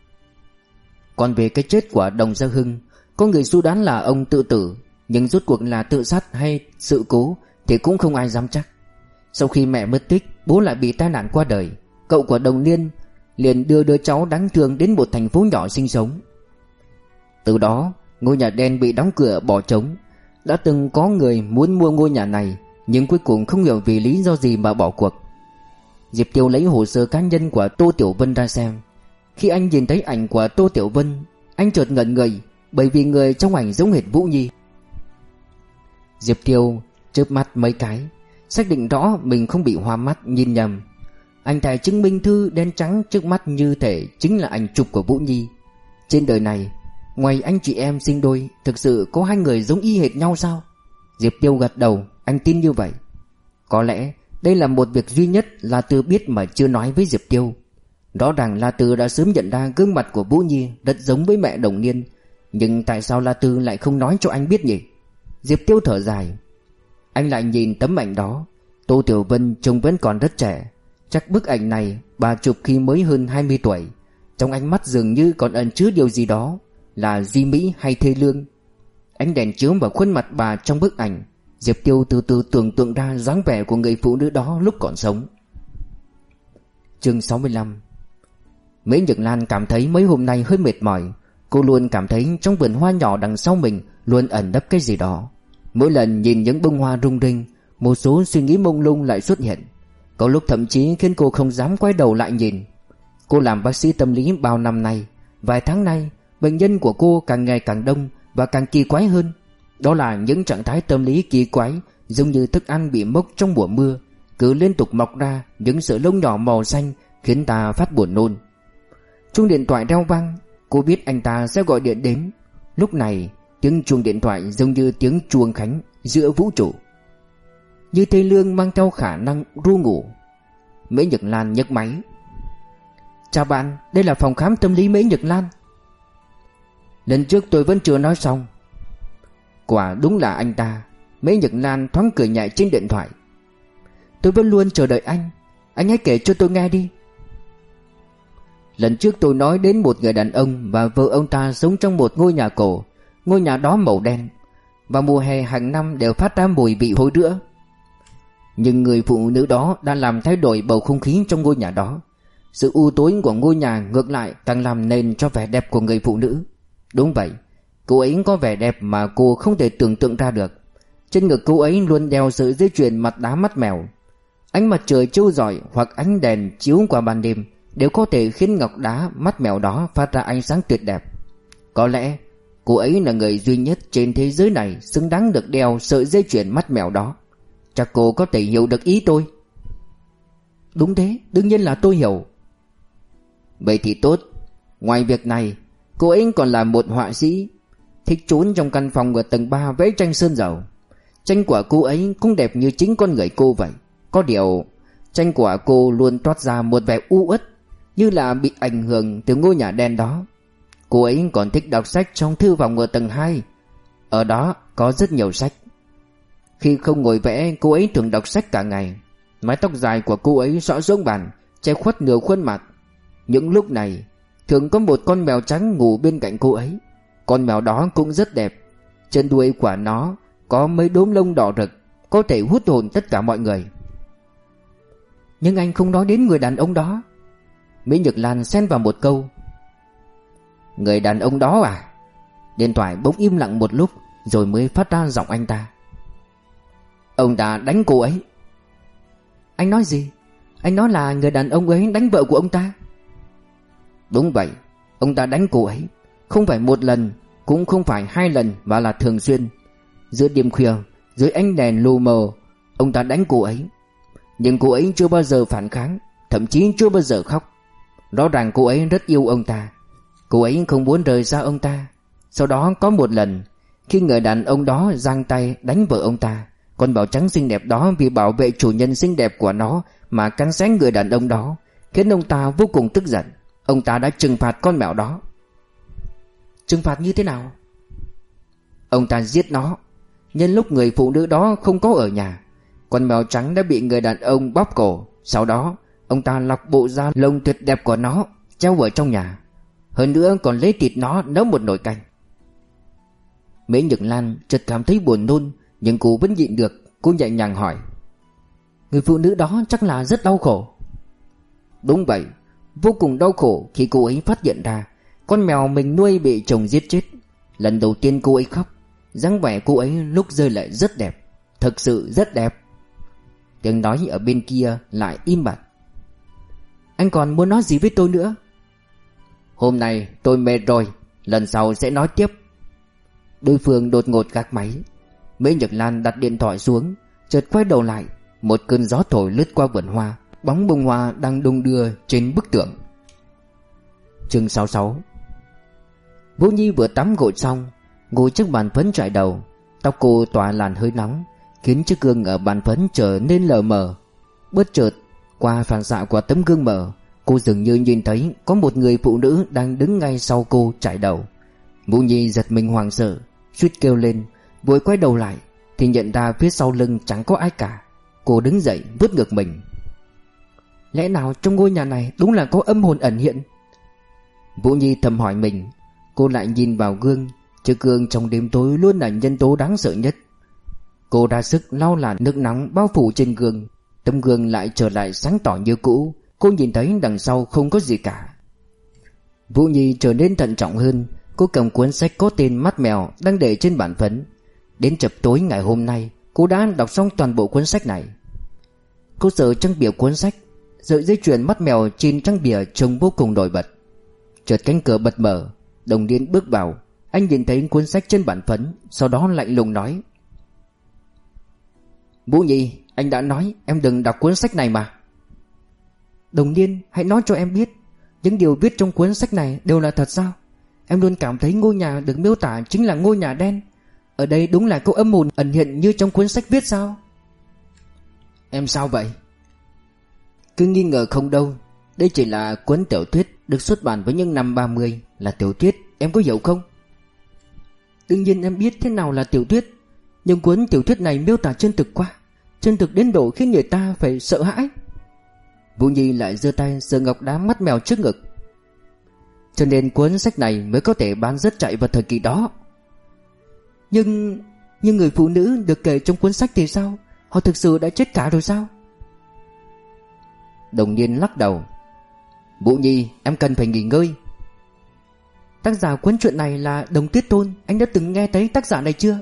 Còn về cái chết của Đồng Gia Hưng, có người suy đoán là ông tự tử, nhưng rốt cuộc là tự sát hay sự cố thì cũng không ai dám chắc. Sau khi mẹ mất tích, bố lại bị tai nạn qua đời. Cậu của Đồng Niên liền đưa đứa cháu đáng thương đến một thành phố nhỏ sinh sống. Từ đó ngôi nhà đen bị đóng cửa bỏ trống. Đã từng có người muốn mua ngôi nhà này, nhưng cuối cùng không hiểu vì lý do gì mà bỏ cuộc. Diệp Tiêu lấy hồ sơ cá nhân của Tô Tiểu Vân ra xem. Khi anh nhìn thấy ảnh của Tô Tiểu Vân, anh chợt ngẩn người, bởi vì người trong ảnh giống hệt Vũ Nhi. Diệp Tiêu chớp mắt mấy cái, xác định rõ mình không bị hoa mắt nhìn nhầm. Anh thẻ chứng minh thư đen trắng trước mắt như thể chính là ảnh chụp của Vũ Nhi. Trên đời này, ngoài anh chị em sinh đôi, thực sự có hai người giống y hệt nhau sao? Diệp Tiêu gật đầu, anh tin như vậy. Có lẽ đây là một việc duy nhất La Tư biết mà chưa nói với Diệp Tiêu. Rõ ràng La Tư đã sớm nhận ra gương mặt của Vũ Nhi rất giống với mẹ Đồng Niên, nhưng tại sao La Tư lại không nói cho anh biết nhỉ? Diệp Tiêu thở dài. Anh lại nhìn tấm ảnh đó. Tô Tiểu Vân trông vẫn còn rất trẻ. Chắc bức ảnh này bà chụp khi mới hơn hai mươi tuổi. Trong ánh mắt dường như còn ẩn chứa điều gì đó, là duy mỹ hay thê lương. Ánh đèn chiếu vào khuôn mặt bà trong bức ảnh, Diệp Tiêu từ từ tưởng tượng ra dáng vẻ của người phụ nữ đó lúc còn sống. Chương sáu mươi lăm. Mễ Nhược Lan cảm thấy mấy hôm nay hơi mệt mỏi. Cô luôn cảm thấy trong vườn hoa nhỏ đằng sau mình luôn ẩn nấp cái gì đó. Mỗi lần nhìn những bông hoa rung rinh, một số suy nghĩ mông lung lại xuất hiện. Có lúc thậm chí khiến cô không dám quay đầu lại nhìn. Cô làm bác sĩ tâm lý bao năm nay, vài tháng nay bệnh nhân của cô càng ngày càng đông và càng kỳ quái hơn. Đó là những trạng thái tâm lý kỳ quái, giống như thức ăn bị mốc trong mùa mưa, cứ liên tục mọc ra những sợi lông nhỏ màu xanh khiến ta phát buồn nôn. Chuông điện thoại reo vang, cô biết anh ta sẽ gọi điện đến. Lúc này tiếng chuông điện thoại giống như tiếng chuông khánh giữa vũ trụ. Như thê lương mang theo khả năng ru ngủ. Mễ Nhược Lan nhấc máy. Chào bạn, đây là phòng khám tâm lý Mễ Nhược Lan. Lần trước tôi vẫn chưa nói xong. Quả đúng là anh ta. Mễ Nhược Lan thoáng cười nhẹ trên điện thoại. Tôi vẫn luôn chờ đợi anh. Anh hãy kể cho tôi nghe đi. Lần trước tôi nói đến một người đàn ông và vợ ông ta sống trong một ngôi nhà cổ. Ngôi nhà đó màu đen. Vào mùa hè hàng năm đều phát ra mùi vị hôi nữa. Nhưng người phụ nữ đó đã làm thay đổi bầu không khí trong ngôi nhà đó. Sự u tối của ngôi nhà ngược lại càng làm nên cho vẻ đẹp của người phụ nữ. Đúng vậy, cô ấy có vẻ đẹp mà cô không thể tưởng tượng ra được. Trên ngực cô ấy luôn đeo sợi dây chuyền mặt đá mắt mèo. Ánh mặt trời chiếu rọi hoặc ánh đèn chiếu qua ban đêm đều có thể khiến ngọc đá mắt mèo đó phát ra ánh sáng tuyệt đẹp. Có lẽ cô ấy là người duy nhất trên thế giới này xứng đáng được đeo sợi dây chuyền mắt mèo đó. Chắc cô có thể hiểu được ý tôi. Đúng thế, đương nhiên là tôi hiểu. Vậy thì tốt. Ngoài việc này, cô ấy còn là một họa sĩ, thích trốn trong căn phòng ở tầng ba vẽ tranh sơn dầu. Tranh của cô ấy cũng đẹp như chính con người cô vậy. Có điều, tranh của cô luôn toát ra một vẻ u uất, như là bị ảnh hưởng từ ngôi nhà đen đó. Cô ấy còn thích đọc sách trong thư phòng ở tầng hai. Ở đó có rất nhiều sách. Khi không ngồi vẽ, cô ấy thường đọc sách cả ngày. Mái tóc dài của cô ấy xõa xuống bàn, che khuất nửa khuôn mặt. Những lúc này thường có một con mèo trắng ngủ bên cạnh cô ấy. Con mèo đó cũng rất đẹp. Trên đuôi của nó có mấy đốm lông đỏ rực, có thể hút hồn tất cả mọi người. Nhưng anh không nói đến người đàn ông đó. Mỹ Nhược Lan xen vào một câu. Người đàn ông đó à? Điện thoại bỗng im lặng một lúc rồi mới phát ra giọng anh ta. Ông ta đánh cô ấy. Anh nói gì? Anh nói là người đàn ông ấy đánh vợ của ông ta? Đúng vậy, ông ta đánh cô ấy. Không phải một lần, cũng không phải hai lần, mà là thường xuyên. Giữa đêm khuya, dưới ánh đèn lù mờ, ông ta đánh cô ấy. Nhưng cô ấy chưa bao giờ phản kháng, thậm chí chưa bao giờ khóc. Rõ ràng cô ấy rất yêu ông ta. Cô ấy không muốn rời xa ông ta. Sau đó có một lần, khi người đàn ông đó giang tay đánh vợ ông ta, con mèo trắng xinh đẹp đó vì bảo vệ chủ nhân xinh đẹp của nó mà cắn xé người đàn ông đó, khiến ông ta vô cùng tức giận. Ông ta đã trừng phạt con mèo đó. Trừng phạt như thế nào? Ông ta giết nó. Nhân lúc người phụ nữ đó không có ở nhà, con mèo trắng đã bị người đàn ông bóp cổ. Sau đó ông ta lọc bộ da lông tuyệt đẹp của nó treo ở trong nhà. Hơn nữa còn lấy thịt nó nấu một nồi canh. Mễ Nhược Lan chợt cảm thấy buồn nôn, nhưng cô vẫn nhịn được. Cô nhẹ nhàng hỏi. Người phụ nữ đó chắc là rất đau khổ. Đúng vậy, vô cùng đau khổ khi cô ấy phát hiện ra con mèo mình nuôi bị chồng giết chết. Lần đầu tiên cô ấy khóc. Dáng vẻ cô ấy lúc rơi lệ rất đẹp, thực sự rất đẹp. Tiếng nói ở bên kia lại im bặt. Anh còn muốn nói gì với tôi nữa? Hôm nay tôi mệt rồi, lần sau sẽ nói tiếp. Đối phương đột ngột gác máy. Mễ Nhược Lan đặt điện thoại xuống, chợt quay đầu lại. Một cơn gió thổi lướt qua vườn hoa, bóng bông hoa đang đung đưa trên bức tượng. Chương sáu mươi sáu. Vũ Nhi vừa tắm gội xong, ngồi trước bàn phấn trải đầu. Tóc cô tỏa làn hơi nóng, khiến chiếc gương ở bàn phấn trở nên lờ mờ. Bất chợt, qua phản xạ của tấm gương mờ, cô dường như nhìn thấy có một người phụ nữ đang đứng ngay sau cô trải đầu. Vũ Nhi giật mình hoảng sợ, suýt kêu lên, vội quay đầu lại thì nhận ra phía sau lưng chẳng có ai cả. Cô đứng dậy vuốt ngược mình. Lẽ nào trong ngôi nhà này đúng là có âm hồn ẩn hiện? Vũ Nhi thầm hỏi mình. Cô lại nhìn vào gương. Chiếc gương trong đêm tối luôn là nhân tố đáng sợ nhất. Cô ra sức lau làn nước nóng bao phủ trên gương. Tấm gương lại trở lại sáng tỏ như cũ. Cô nhìn thấy đằng sau không có gì cả. Vũ Nhi trở nên thận trọng hơn. Cô cầm cuốn sách có tên Mắt Mèo đang để trên bàn phấn. Đến chập tối ngày hôm nay, cô đã đọc xong toàn bộ cuốn sách này. Cô sờ trang bìa cuốn sách. Sợi dây chuyền mắt mèo trên trang bìa trông vô cùng nổi bật. Chợt cánh cửa bật mở, Đồng Điên bước vào. Anh nhìn thấy cuốn sách trên bàn phấn, sau đó lạnh lùng nói. Vũ Nhi, anh đã nói em đừng đọc cuốn sách này mà. Đồng Điên, hãy nói cho em biết, những điều viết trong cuốn sách này đều là thật sao? Em luôn cảm thấy ngôi nhà được miêu tả chính là ngôi nhà đen. Ở đây đúng là có âm hồn ẩn hiện như trong cuốn sách viết sao? Em sao vậy? Cứ nghi ngờ không đâu. Đây chỉ là cuốn tiểu thuyết được xuất bản với những năm ba mươi, là tiểu thuyết, em có hiểu không? Đương nhiên em biết thế nào là tiểu thuyết, nhưng cuốn tiểu thuyết này miêu tả chân thực quá, chân thực đến độ khiến người ta phải sợ hãi. Vũ Nhi lại giơ tay sờ ngọc đá mắt mèo trước ngực. Cho nên cuốn sách này mới có thể bán rất chạy vào thời kỳ đó. Nhưng... Nhưng người phụ nữ được kể trong cuốn sách thì sao? Họ thực sự đã chết cả rồi sao? Đồng Niên lắc đầu. Vũ Nhi, em cần phải nghỉ ngơi. Tác giả cuốn truyện này là Đồng Tiết Tôn. Anh đã từng nghe thấy tác giả này chưa?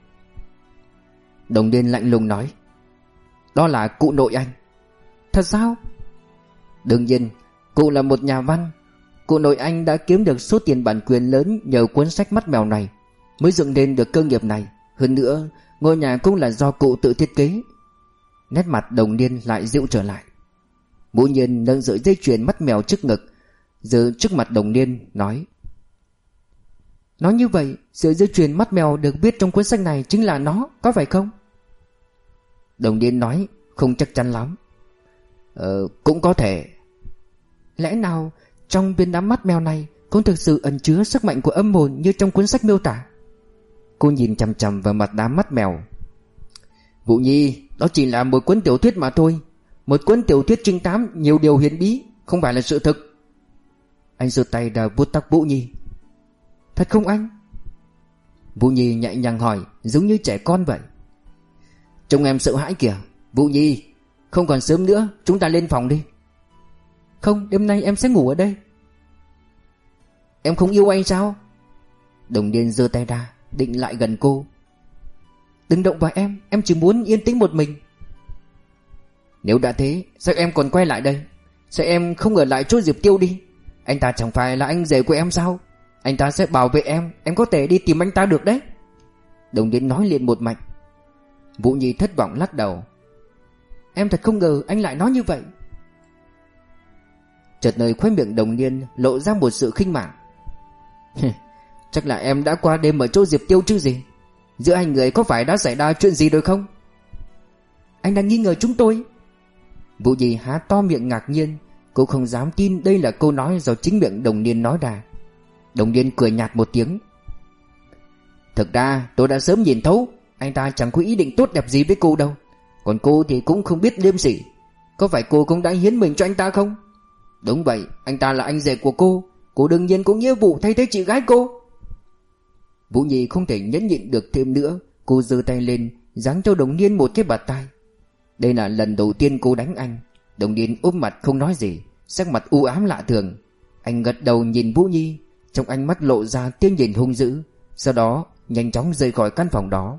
Đồng Niên lạnh lùng nói. Đó là cụ nội anh. Thật sao? Đương nhiên, cụ là một nhà văn. Cụ nội anh đã kiếm được số tiền bản quyền lớn nhờ cuốn sách Mắt Mèo này, mới dựng nên được cơ nghiệp này. Hơn nữa, ngôi nhà cũng là do cụ tự thiết kế. Nét mặt Đồng Niên lại dịu trở lại. Vũ Nhiên nâng sợi dây chuyền mắt mèo trước ngực, giơ trước mặt Đồng Niên nói. Nói như vậy, sợi dây chuyền mắt mèo được viết trong cuốn sách này chính là nó, có phải không? Đồng Niên nói không chắc chắn lắm. Ờ, cũng có thể. Lẽ nào trong viên đám mắt mèo này cũng thực sự ẩn chứa sức mạnh của âm hồn như trong cuốn sách miêu tả? Cô nhìn chằm chằm vào mặt đám mắt mèo. Vũ Nhi, đó chỉ là một cuốn tiểu thuyết mà thôi. Một cuốn tiểu thuyết trinh thám nhiều điều huyền bí, không phải là sự thực. Anh giơ tay đào vuốt tóc Vũ Nhi. Thật không anh? Vũ Nhi nhẹ nhàng hỏi, giống như trẻ con vậy. Trông em sợ hãi kìa. Vũ Nhi, không còn sớm nữa, chúng ta lên phòng đi. Không, đêm nay em sẽ ngủ ở đây. Em không yêu anh sao? Đồng Niên giơ tay ra, định lại gần cô. Đừng động vào em, em chỉ muốn yên tĩnh một mình. Nếu đã thế, sao em còn quay lại đây? Sao em không ở lại chỗ Diệp Tiêu đi? Anh ta chẳng phải là anh rể của em sao? Anh ta sẽ bảo vệ em, em có thể đi tìm anh ta được đấy. Đồng Niên nói liền một mạch. Vũ Nhi thất vọng lắc đầu. Em thật không ngờ anh lại nói như vậy. Chợt nơi khóe miệng Đồng Niên lộ ra một sự khinh mạn. Chắc là em đã qua đêm ở chỗ Diệp Tiêu chứ gì? Giữa hai người có phải đã xảy ra chuyện gì rồi không? Anh đang nghi ngờ chúng tôi. Vũ Nhi há to miệng ngạc nhiên. Cô không dám tin đây là câu nói do chính miệng Đồng Niên nói ra. Đồng Niên cười nhạt một tiếng. Thực ra tôi đã sớm nhìn thấu, anh ta chẳng có ý định tốt đẹp gì với cô đâu. Còn cô thì cũng không biết liêm sỉ. Có phải cô cũng đã hiến mình cho anh ta không? Đúng vậy, anh ta là anh rể của cô. Cô đương nhiên có nghĩa vụ thay thế chị gái cô. Vũ Nhi không thể nhẫn nhịn được thêm nữa. Cô giơ tay lên, giáng cho Đồng Niên một cái bạt tai. Đây là lần đầu tiên cô đánh anh. Đồng Niên úp mặt không nói gì, sắc mặt u ám lạ thường. Anh gật đầu nhìn Vũ Nhi, trong ánh mắt lộ ra tia nhìn hung dữ. Sau đó nhanh chóng rời khỏi căn phòng đó.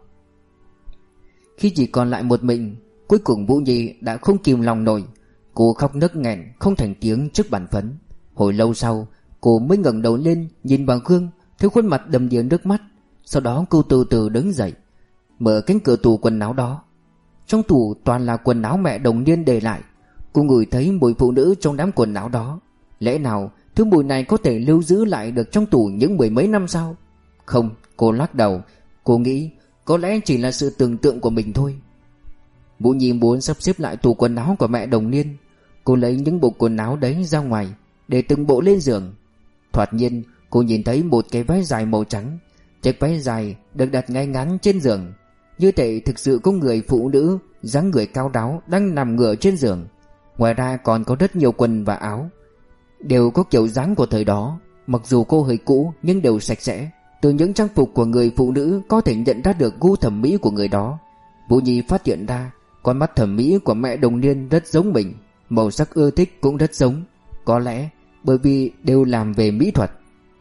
Khi chỉ còn lại một mình, cuối cùng Vũ Nhi đã không kìm lòng nổi. Cô khóc nấc nghẹn không thành tiếng trước bàn phấn. Hồi lâu sau, cô mới ngẩng đầu lên nhìn vào gương, thấy khuôn mặt đầm đìa nước mắt. Sau đó cô từ từ đứng dậy, mở cánh cửa tủ quần áo đó. Trong tủ toàn là quần áo mẹ Đồng Niên để lại. Cô ngửi thấy mùi phụ nữ trong đám quần áo đó. Lẽ nào thứ mùi này có thể lưu giữ lại được trong tủ những mười mấy năm sao? Không, cô lắc đầu. Cô nghĩ có lẽ chỉ là sự tưởng tượng của mình thôi. Vũ Nhi muốn sắp xếp lại tủ quần áo của mẹ Đồng Niên. Cô lấy những bộ quần áo đấy ra ngoài, để từng bộ lên giường. Thoạt nhiên cô nhìn thấy một cái váy dài màu trắng. Chiếc váy dài được đặt ngay ngắn trên giường. Như thể thực sự có người phụ nữ dáng người cao ráo đang nằm ngửa trên giường. Ngoài ra còn có rất nhiều quần và áo, đều có kiểu dáng của thời đó. Mặc dù cô hơi cũ nhưng đều sạch sẽ. Từ những trang phục của người phụ nữ có thể nhận ra được gu thẩm mỹ của người đó. Vũ Nhi phát hiện ra con mắt thẩm mỹ của mẹ Đồng Niên rất giống mình, màu sắc ưa thích cũng rất giống. Có lẽ bởi vì đều làm về mỹ thuật.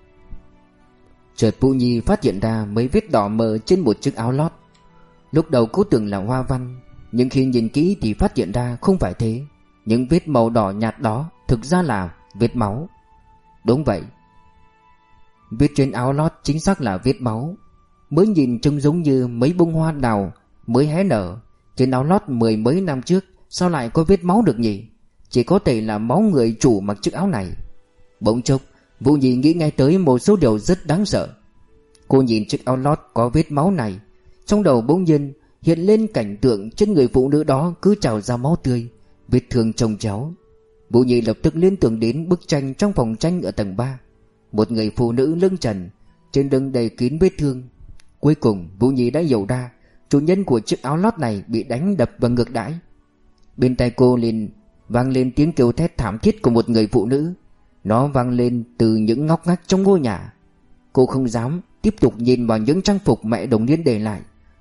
Chợt Vũ Nhi phát hiện ra mấy vết đỏ mờ trên một chiếc áo lót. Lúc đầu cô tưởng là hoa văn, nhưng khi nhìn kỹ thì phát hiện ra không phải thế. Những vết màu đỏ nhạt đó thực ra là vết máu. Đúng vậy, vết trên áo lót chính xác là vết máu. Mới nhìn trông giống như mấy bông hoa đào mới hé nở. Trên áo lót mười mấy năm trước sao lại có vết máu được nhỉ? Chỉ có thể là máu người chủ mặc chiếc áo này. Bỗng chốc Vũ Nhi nghĩ ngay tới một số điều rất đáng sợ. Cô nhìn chiếc áo lót có vết máu này, trong đầu bỗng nhiên hiện lên cảnh tượng trên người phụ nữ đó cứ trào ra máu tươi, vết thương chồng chéo. Vũ Nhi lập tức liên tưởng đến bức tranh trong phòng tranh ở tầng ba. Một người phụ nữ lưng trần, trên lưng đầy kín vết thương. Cuối cùng Vũ Nhi đã hiểu ra chủ nhân của chiếc áo lót này bị đánh đập và ngược đãi. Bên tai cô liền vang lên tiếng kêu thét thảm thiết của một người phụ nữ. Nó vang lên từ những ngóc ngách trong ngôi nhà. Cô không dám tiếp tục nhìn vào những trang phục mẹ Đồng Niên để lại.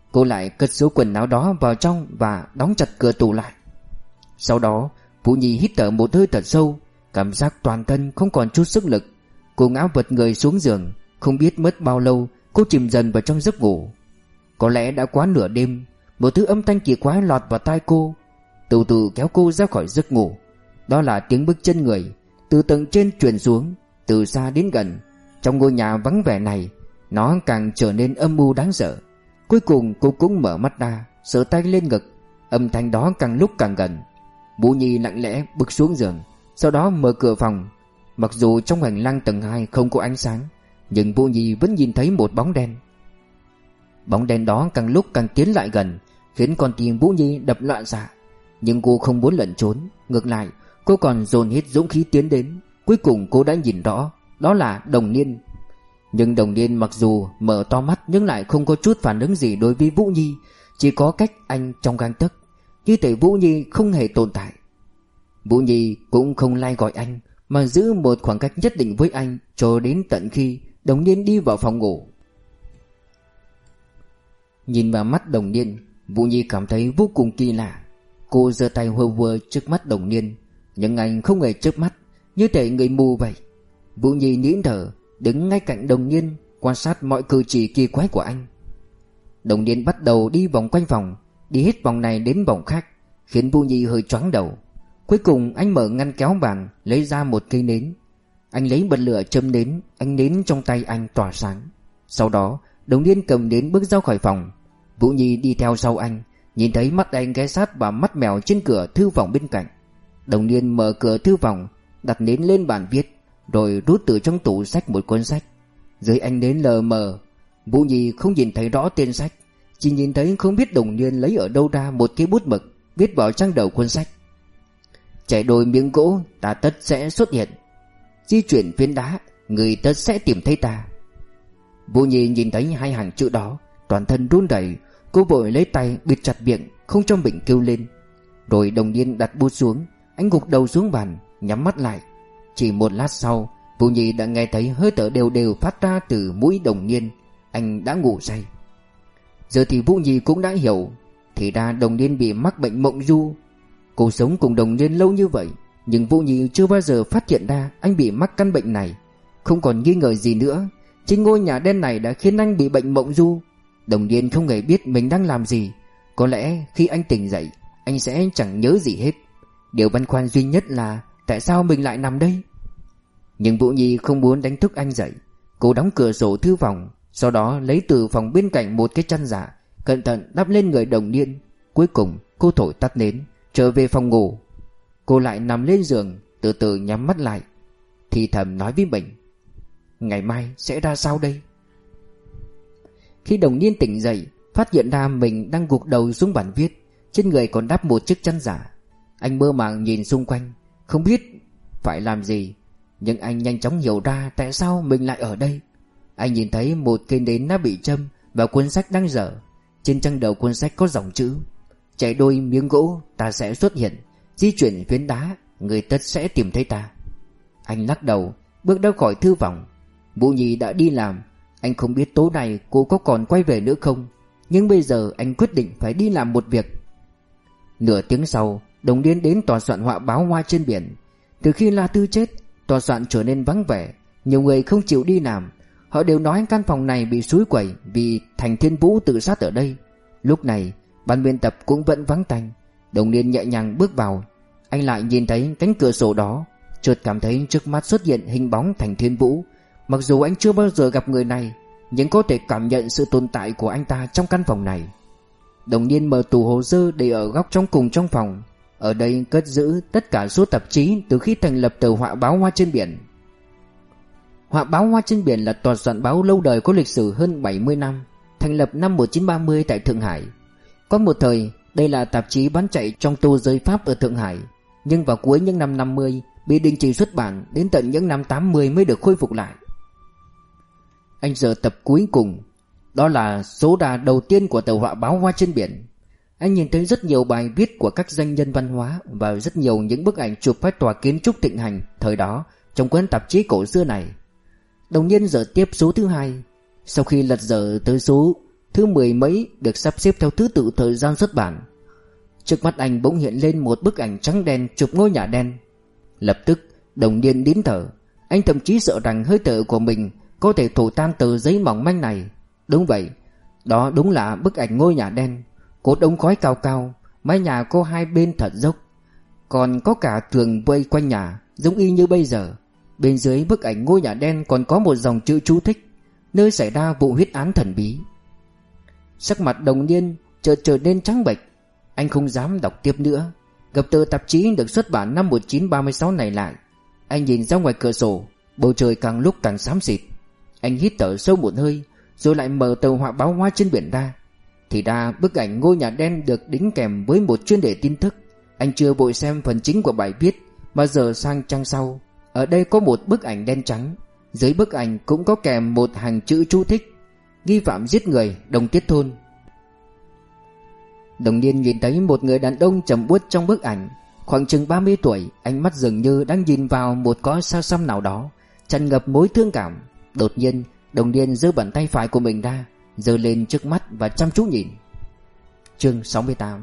Cô lại cất số quần áo đó vào trong và đóng chặt cửa tủ lại. Sau đó Vũ Nhi hít thở một hơi thật sâu, cảm giác toàn thân không còn chút sức lực. Cô ngã vật người xuống giường. Không biết mất bao lâu cô chìm dần vào trong giấc ngủ. Có lẽ đã quá nửa đêm, một thứ âm thanh kỳ quái lọt vào tai cô, từ từ kéo cô ra khỏi giấc ngủ. Đó là tiếng bước chân người từ tầng trên truyền xuống, từ xa đến gần. Trong ngôi nhà vắng vẻ này, nó càng trở nên âm u đáng sợ. Cuối cùng cô cũng mở mắt ra, sờ tay lên ngực. Âm thanh đó càng lúc càng gần. Vũ Nhi lặng lẽ bước xuống giường, sau đó mở cửa phòng. Mặc dù trong hành lang tầng hai không có ánh sáng, nhưng Vũ Nhi vẫn nhìn thấy một bóng đen. Bóng đen đó càng lúc càng tiến lại gần, khiến con tim Vũ Nhi đập loạn xạ. Nhưng cô không muốn lẩn trốn, ngược lại cô còn dồn hết dũng khí tiến đến. Cuối cùng cô đã nhìn rõ, đó là Đồng Niên. Nhưng Đồng Niên mặc dù mở to mắt nhưng lại không có chút phản ứng gì đối với Vũ Nhi, chỉ có cách anh trong gang tấc, như thể Vũ Nhi không hề tồn tại. Vũ Nhi cũng không lai gọi anh, mà giữ một khoảng cách nhất định với anh cho đến tận khi Đồng Niên đi vào phòng ngủ. Nhìn vào mắt Đồng Niên, Vũ Nhi cảm thấy vô cùng kỳ lạ. Cô giơ tay hơ vơ trước mắt Đồng Niên, nhưng anh không hề chớp mắt, như thể người mù vậy. Vũ Nhi nín thở, đứng ngay cạnh Đồng Niên, quan sát mọi cử chỉ kỳ quái của anh. Đồng Niên bắt đầu đi vòng quanh phòng, đi hết vòng này đến vòng khác, khiến Vũ Nhi hơi choáng đầu. Cuối cùng anh mở ngăn kéo vàng, lấy ra một cây nến. Anh lấy bật lửa châm nến, ánh nến trong tay anh tỏa sáng. Sau đó Đồng Niên cầm nến bước ra khỏi phòng. Vũ Nhi đi theo sau anh, nhìn thấy mắt anh ghé sát vào mắt mèo trên cửa thư phòng bên cạnh. Đồng Niên mở cửa thư phòng, đặt nến lên bàn viết, rồi rút từ trong tủ sách một cuốn sách. Dưới ánh nến lờ mờ, Vũ Nhi không nhìn thấy rõ tên sách, chỉ nhìn thấy không biết Đồng Niên lấy ở đâu ra một cái bút mực, viết vào trang đầu cuốn sách: chạy đôi miếng gỗ, ta tất sẽ xuất hiện. Di chuyển phiến đá, người tất sẽ tìm thấy ta. Vũ Nhi nhìn thấy hai hàng chữ đó, toàn thân run rẩy. Cô vội lấy tay bịt chặt miệng, không cho mình kêu lên. Rồi Đồng Niên đặt bút xuống, anh gục đầu xuống bàn, nhắm mắt lại. Chỉ một lát sau, Vũ Nhi đã nghe thấy hơi thở đều đều phát ra từ mũi Đồng Niên. Anh đã ngủ say. Giờ thì Vũ Nhi cũng đã hiểu, thì ra Đồng Niên bị mắc bệnh mộng du. Cô sống cùng Đồng Niên lâu như vậy, nhưng Vũ Nhi chưa bao giờ phát hiện ra anh bị mắc căn bệnh này. Không còn nghi ngờ gì nữa, chính ngôi nhà đen này đã khiến anh bị bệnh mộng du. Đồng Niên không hề biết mình đang làm gì. Có lẽ khi anh tỉnh dậy, anh sẽ chẳng nhớ gì hết. Điều băn khoăn duy nhất là tại sao mình lại nằm đây. Nhưng Vũ Nhi không muốn đánh thức anh dậy. Cô đóng cửa sổ thư phòng, sau đó lấy từ phòng bên cạnh một cái chăn giả, cẩn thận đắp lên người Đồng Niên. Cuối cùng cô thổi tắt nến, trở về phòng ngủ. Cô lại nằm lên giường, từ từ nhắm mắt lại, thì thầm nói với mình: ngày mai sẽ ra sao đây? Khi Đồng Niên tỉnh dậy, phát hiện ra mình đang gục đầu xuống bàn viết, trên người còn đắp một chiếc chăn giả. Anh mơ màng nhìn xung quanh, không biết phải làm gì. Nhưng anh nhanh chóng hiểu ra tại sao mình lại ở đây. Anh nhìn thấy một cây nến đã bị châm và cuốn sách đang dở. Trên trang đầu cuốn sách có dòng chữ: chạy đôi miếng gỗ, ta sẽ xuất hiện. Di chuyển phiến đá, người tất sẽ tìm thấy ta. Anh lắc đầu, bước ra khỏi thư phòng. Vũ Nhi đã đi làm. Anh không biết tối nay cô có còn quay về nữa không, nhưng bây giờ anh quyết định phải đi làm một việc. Nửa tiếng sau, Đồng Niên đến tòa soạn họa báo Hoa Trên Biển. Từ khi La Tư chết, tòa soạn trở nên vắng vẻ. Nhiều người không chịu đi làm. Họ đều nói căn phòng này bị xúi quẩy vì Thành Thiên Vũ tự sát ở đây. Lúc này ban biên tập cũng vẫn vắng tanh. Đồng Niên nhẹ nhàng bước vào. Anh lại nhìn thấy cánh cửa sổ đó, chợt cảm thấy trước mắt xuất hiện hình bóng Thành Thiên Vũ. Mặc dù anh chưa bao giờ gặp người này, nhưng có thể cảm nhận sự tồn tại của anh ta trong căn phòng này. Đồng Niên mở tủ hồ sơ để ở góc trong cùng trong phòng. Ở đây cất giữ tất cả số tạp chí từ khi thành lập tờ họa báo Hoa Trên Biển. Họa báo Hoa Trên Biển là tòa soạn báo lâu đời có lịch sử hơn bảy mươi năm, thành lập năm một nghìn chín trăm ba mươi tại Thượng Hải. Có một thời, đây là tạp chí bán chạy trong tô giới Pháp ở Thượng Hải, nhưng vào cuối những năm năm mươi bị đình chỉ xuất bản, đến tận những năm tám mươi mới được khôi phục lại. Anh giờ tập cuối cùng, đó là số đà đầu tiên của tờ họa báo Hoa Trên Biển. Anh nhìn thấy rất nhiều bài viết của các danh nhân văn hóa và rất nhiều những bức ảnh chụp vách tòa kiến trúc thịnh hành thời đó trong cuốn tạp chí cổ xưa này. Đồng Niên dở tiếp số thứ hai. Sau khi lật dở tới số thứ mười mấy được sắp xếp theo thứ tự thời gian xuất bản. Trước mắt anh bỗng hiện lên một bức ảnh trắng đen chụp ngôi nhà đen. Lập tức Đồng Niên nín thở. Anh thậm chí sợ rằng hơi thở của mình có thể thổi tan tờ giấy mỏng manh này. Đúng vậy, đó đúng là bức ảnh ngôi nhà đen. Cột ống khói cao cao, mái nhà có hai bên thật dốc, còn có cả tường vây quanh nhà, giống y như bây giờ. Bên dưới bức ảnh ngôi nhà đen còn có một dòng chữ chú thích: nơi xảy ra vụ huyết án thần bí. Sắc mặt Đồng Niên chợt trở nên trắng bệch. Anh không dám đọc tiếp nữa. Gập tờ tạp chí được xuất bản năm một nghìn chín trăm ba mươi sáu này lại. Anh nhìn ra ngoài cửa sổ, bầu trời càng lúc càng xám xịt. Anh hít thở sâu một hơi, rồi lại mở tờ họa báo Hoa trên biển ra. Thì ra bức ảnh ngôi nhà đen được đính kèm với một chuyên đề tin tức. Anh chưa vội xem phần chính của bài viết, mà giờ sang trang sau. Ở đây có một bức ảnh đen trắng. Dưới bức ảnh cũng có kèm một hàng chữ chú thích: nghi phạm giết người, Đồng Tiết Thôn. Đồng Niên nhìn thấy một người đàn ông trầm uất trong bức ảnh, khoảng chừng ba mươi tuổi. Ánh mắt dường như đang nhìn vào một cõi xa xăm nào đó, tràn ngập mối thương cảm. Đột nhiên Đồng Niên giơ bàn tay phải của mình ra, giơ lên trước mắt và chăm chú nhìn. Chương sáu mươi tám.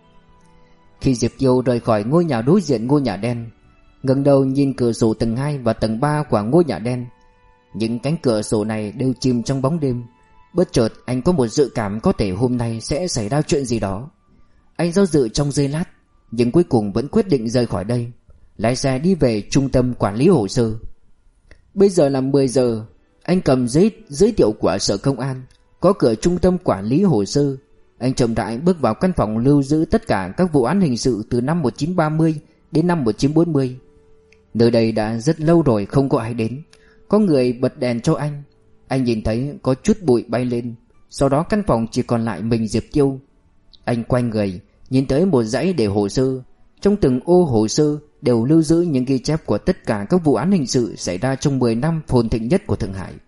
Khi Diệp Tiêu rời khỏi ngôi nhà đối diện ngôi nhà đen, ngẩng đầu nhìn cửa sổ tầng hai và tầng ba của ngôi nhà đen. Những cánh cửa sổ này đều chìm trong bóng đêm. Bất chợt anh có một dự cảm có thể hôm nay sẽ xảy ra chuyện gì đó. Anh do dự trong giây lát, nhưng cuối cùng vẫn quyết định rời khỏi đây, lái xe đi về trung tâm quản lý hồ sơ. Bây giờ là mười giờ. Anh cầm giấy giới thiệu của sở công an, có cửa trung tâm quản lý hồ sơ. Anh chậm rãi bước vào căn phòng lưu giữ tất cả các vụ án hình sự từ năm một nghìn chín trăm ba mươi đến năm một nghìn chín trăm bốn mươi. Nơi đây đã rất lâu rồi không có ai đến. Có người bật đèn cho anh. Anh nhìn thấy có chút bụi bay lên. Sau đó căn phòng chỉ còn lại mình Diệp Tiêu. Anh quay người, nhìn tới một dãy để hồ sơ. Trong từng ô hồ sơ đều lưu giữ những ghi chép của tất cả các vụ án hình sự xảy ra trong mười năm phồn thịnh nhất của Thượng Hải.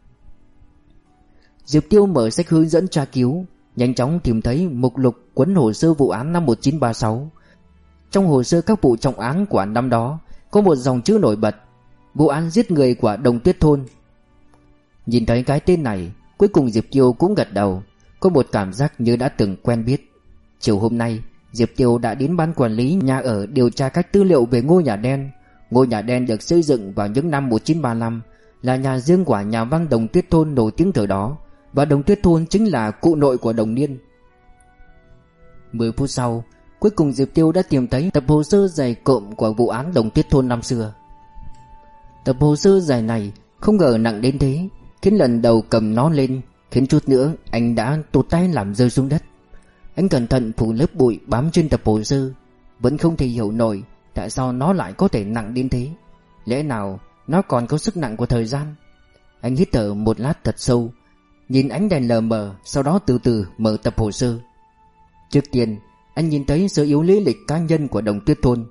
Diệp Tiêu mở sách hướng dẫn tra cứu, nhanh chóng tìm thấy mục lục cuốn hồ sơ vụ án năm một nghìn chín trăm ba mươi sáu. Trong hồ sơ các vụ trọng án của năm đó có một dòng chữ nổi bật: vụ án giết người của Đồng Tuyết Thôn. Nhìn thấy cái tên này, cuối cùng Diệp Tiêu cũng gật đầu, có một cảm giác như đã từng quen biết. Chiều hôm nay, Diệp Tiêu đã đến ban quản lý nhà ở điều tra các tư liệu về ngôi nhà đen. Ngôi nhà đen được xây dựng vào những năm một nghìn chín trăm ba mươi lăm, là nhà riêng của nhà văn Đồng Tuyết Thôn nổi tiếng thời đó, và Đồng Tuyết Thôn chính là cụ nội của Đồng Niên. Mười phút sau, cuối cùng Diệp Tiêu đã tìm thấy tập hồ sơ dày cộm của vụ án Đồng Tuyết Thôn năm xưa. Tập hồ sơ dài này không ngờ nặng đến thế, khiến lần đầu cầm nó lên, khiến chút nữa anh đã tụt tay làm rơi xuống đất. Anh cẩn thận phủ lớp bụi bám trên tập hồ sơ, vẫn không thể hiểu nổi tại sao nó lại có thể nặng đến thế. Lẽ nào nó còn có sức nặng của thời gian? Anh hít thở một lát thật sâu, nhìn ánh đèn lờ mờ, sau đó từ từ mở tập hồ sơ. Trước tiên anh nhìn thấy số yếu lý lịch cá nhân của Đồng Tuyết Thôn.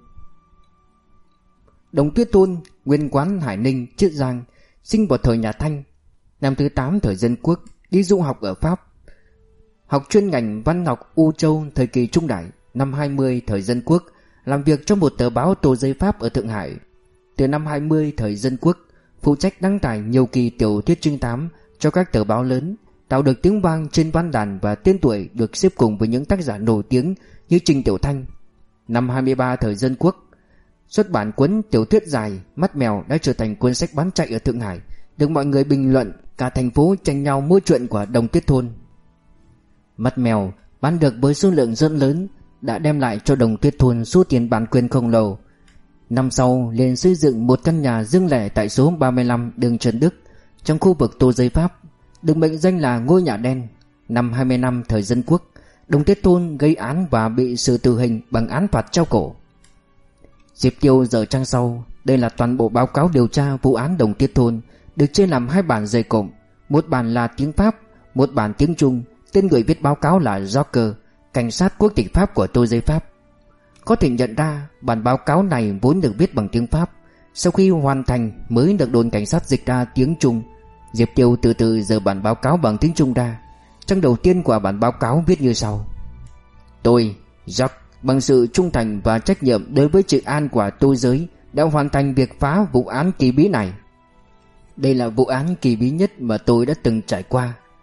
Đồng Tuyết Thôn, nguyên quán Hải Ninh, Chiết Giang, sinh vào thời nhà Thanh, năm thứ tám thời Dân Quốc, đi du học ở Pháp, học chuyên ngành văn học U Châu thời kỳ trung đại. Năm hai mươi thời Dân Quốc, làm việc trong một tờ báo Tô Giấy Pháp ở Thượng Hải. Từ năm hai mươi thời Dân Quốc, phụ trách đăng tải nhiều kỳ tiểu thuyết trinh thám cho các tờ báo lớn, tạo được tiếng vang trên văn đàn và tên tuổi được xếp cùng với những tác giả nổi tiếng như Trình Tiểu Thanh. Năm hai mươi ba thời Dân Quốc, xuất bản cuốn tiểu thuyết dài Mắt Mèo đã trở thành cuốn sách bán chạy ở Thượng Hải, được mọi người bình luận, cả thành phố tranh nhau mua chuyện của Đồng Tuyết Thôn. Mắt Mèo bán được với số lượng rất lớn, đã đem lại cho Đồng Tuyết Thôn số tiền bản quyền khổng lồ. Năm sau liền xây dựng một căn nhà riêng lẻ tại số ba mươi lăm đường Trần Đức, trong khu vực Tô Giấy Pháp, được mệnh danh là ngôi nhà đen. Năm hai mươi năm thời Dân Quốc, Đồng Tuyết Thôn gây án và bị xử tử hình bằng án phạt treo cổ. Diệp Tiêu dở trang sau. Đây là toàn bộ báo cáo điều tra vụ án Đồng Tuyết Thôn, được chia làm hai bản dày cộm, một bản là tiếng Pháp, một bản tiếng Trung. Tên người viết báo cáo là Joker, cảnh sát quốc tịch Pháp của Tô Giấy Pháp. Có thể nhận ra bản báo cáo này vốn được viết bằng tiếng Pháp, sau khi hoàn thành mới được đồn cảnh sát dịch ra tiếng Trung. Diệp Tiêu từ từ dở bản báo cáo bằng tiếng Trung ra. Trang đầu tiên của bản báo cáo viết như sau: Tôi, Jacques, bằng sự trung thành và trách nhiệm đối với trị an của Tô Giới, đã hoàn thành việc phá vụ án kỳ bí này. Đây là vụ án kỳ bí nhất mà tôi đã từng trải qua.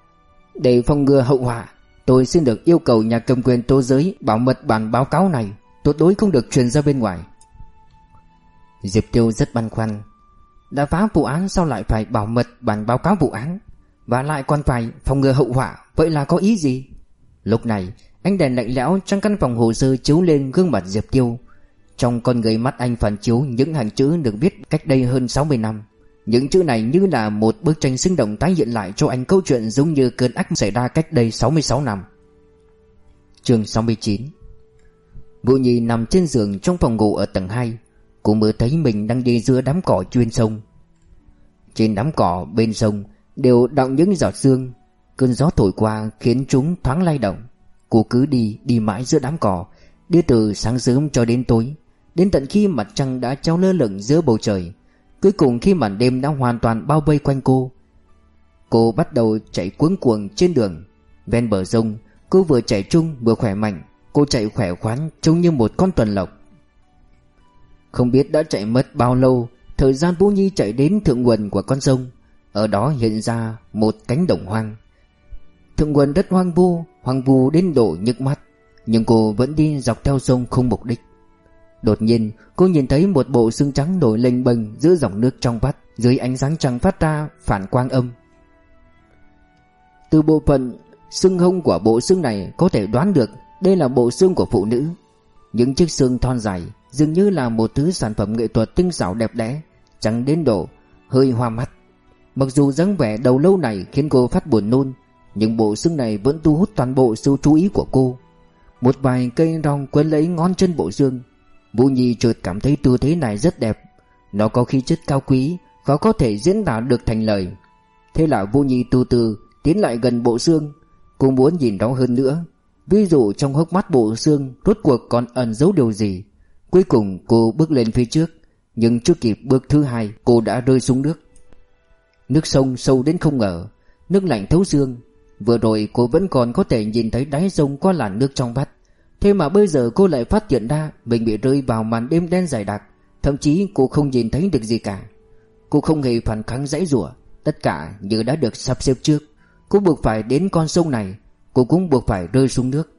Để phòng ngừa hậu họa, tôi xin được yêu cầu nhà cầm quyền tố giới bảo mật bản báo cáo này, tuyệt đối không được truyền ra bên ngoài. Diệp Tiêu rất băn khoăn. Đã phá vụ án sao lại phải bảo mật bản báo cáo vụ án, và lại còn phải phòng ngừa hậu họa, vậy là có ý gì? Lúc này ánh đèn lạnh lẽo trong căn phòng hồ sơ chiếu lên gương mặt Diệp Tiêu. Trong con người mắt anh phản chiếu những hàng chữ được viết cách đây hơn sáu mươi năm. Những chữ này như là một bức tranh sinh động tái hiện lại cho anh câu chuyện giống như cơn ác xảy ra cách đây sáu mươi sáu năm. Chương sáu mươi chín. Vũ Nhi nằm trên giường trong phòng ngủ ở tầng hai. Cô mới thấy mình đang đi giữa đám cỏ chuyên sông. Trên đám cỏ bên sông đều đọng những giọt sương. Cơn gió thổi qua khiến chúng thoáng lay động. Cô cứ đi, đi mãi giữa đám cỏ, đi từ sáng sớm cho đến tối, đến tận khi mặt trăng đã treo lơ lửng giữa bầu trời. Cuối cùng khi màn đêm đã hoàn toàn bao vây quanh cô, cô bắt đầu chạy cuống cuồng trên đường. Ven bờ sông, cô vừa chạy trung vừa khỏe mạnh. Cô chạy khỏe khoắn trông như một con tuần lộc. Không biết đã chạy mất bao lâu, thời gian Vũ Nhi chạy đến thượng nguồn của con sông. Ở đó hiện ra một cánh đồng hoang. Thượng nguồn đất hoang vu, hoang vu đến độ nhức mắt, nhưng cô vẫn đi dọc theo sông không mục đích. Đột nhiên cô nhìn thấy một bộ xương trắng nổi lênh bềnh giữa dòng nước trong vắt, dưới ánh sáng trăng phát ra phản quang âm. Từ bộ phận xương hông của bộ xương này có thể đoán được đây là bộ xương của phụ nữ. Những chiếc xương thon dài dường như là một thứ sản phẩm nghệ thuật tinh xảo đẹp đẽ, trắng đến độ hơi hoa mắt. Mặc dù dáng vẻ đầu lâu này khiến cô phát buồn nôn, nhưng bộ xương này vẫn thu hút toàn bộ sự chú ý của cô. Một vài cây rong quấn lấy ngón chân bộ xương. Vũ Nhi chợt cảm thấy tư thế này rất đẹp. Nó có khí chất cao quý, khó có thể diễn tả được thành lời. Thế là Vũ Nhi từ từ tiến lại gần bộ xương. Cô muốn nhìn rõ hơn nữa. Ví dụ trong hốc mắt bộ xương rốt cuộc còn ẩn giấu điều gì. Cuối cùng cô bước lên phía trước, nhưng chưa kịp bước thứ hai, cô đã rơi xuống nước. Nước sông sâu đến không ngờ, nước lạnh thấu xương. Vừa rồi cô vẫn còn có thể nhìn thấy đáy sông qua làn nước trong vắt. Thế mà bây giờ cô lại phát hiện ra mình bị rơi vào màn đêm đen dày đặc. Thậm chí cô không nhìn thấy được gì cả. Cô không hề phản kháng giãy giụa. Tất cả như đã được sắp xếp trước. Cô buộc phải đến con sông này, cô cũng buộc phải rơi xuống nước.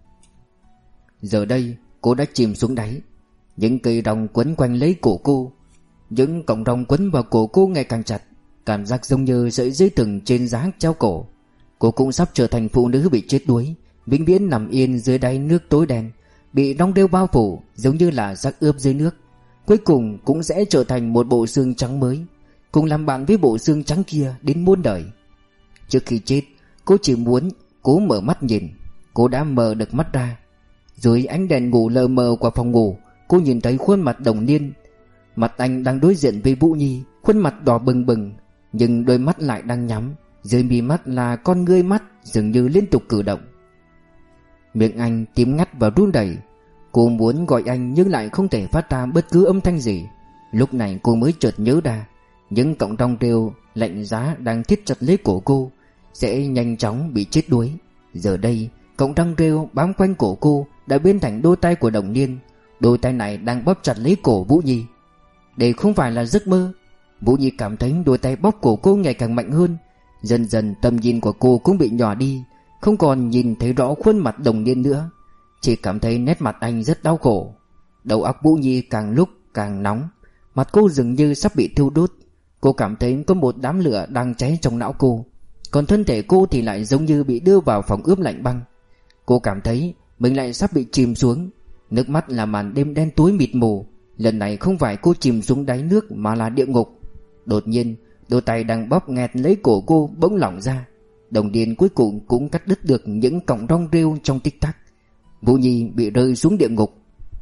Giờ đây cô đã chìm xuống đáy. Những cây rong quấn quanh lấy cổ cô. Những cọng rong quấn vào cổ cô ngày càng chặt. Cảm giác giống như sợi dây thừng trên giá treo cổ. Cô cũng sắp trở thành phụ nữ bị chết đuối, vĩnh viễn nằm yên dưới đáy nước tối đen, bị rong rêu bao phủ giống như là xác ướp dưới nước. Cuối cùng cũng sẽ trở thành một bộ xương trắng mới, cùng làm bạn với bộ xương trắng kia đến muôn đời. Trước khi chết, cô chỉ muốn cố mở mắt nhìn. Cô đã mở được mắt ra. Dưới ánh đèn ngủ lờ mờ của phòng ngủ, cô nhìn thấy khuôn mặt Đồng Niên. Mặt anh đang đối diện với Vũ Nhi, khuôn mặt đỏ bừng bừng, nhưng đôi mắt lại đang nhắm. Dưới mí mắt là con ngươi mắt dường như liên tục cử động. Miệng anh tím ngắt và run rẩy. Cô muốn gọi anh nhưng lại không thể phát ra bất cứ âm thanh gì. Lúc này cô mới chợt nhớ ra, những cọng rong rêu lạnh giá đang thít chặt lấy cổ cô sẽ nhanh chóng bị chết đuối. Giờ đây cọng rong rêu bám quanh cổ cô đã biến thành đôi tay của Đồng Niên. Đôi tay này đang bóp chặt lấy cổ Vũ Nhi. Đây không phải là giấc mơ. Vũ Nhi cảm thấy đôi tay bóp cổ cô ngày càng mạnh hơn. Dần dần tầm nhìn của cô cũng bị nhỏ đi, không còn nhìn thấy rõ khuôn mặt Đồng Niên nữa, chỉ cảm thấy nét mặt anh rất đau khổ. Đầu óc Vũ Nhi càng lúc càng nóng, mặt cô dường như sắp bị thiêu đốt. Cô cảm thấy có một đám lửa đang cháy trong não cô, còn thân thể cô thì lại giống như bị đưa vào phòng ướp lạnh băng. Cô cảm thấy mình lại sắp bị chìm xuống. Nước mắt là màn đêm đen tối mịt mù. Lần này không phải cô chìm xuống đáy nước mà là địa ngục. Đột nhiên đôi tay đang bóp nghẹt lấy cổ cô bỗng lỏng ra. Đồng Niên cuối cùng cũng cắt đứt được những cọng rong rêu trong tích tắc. Vũ Nhi bị rơi xuống địa ngục.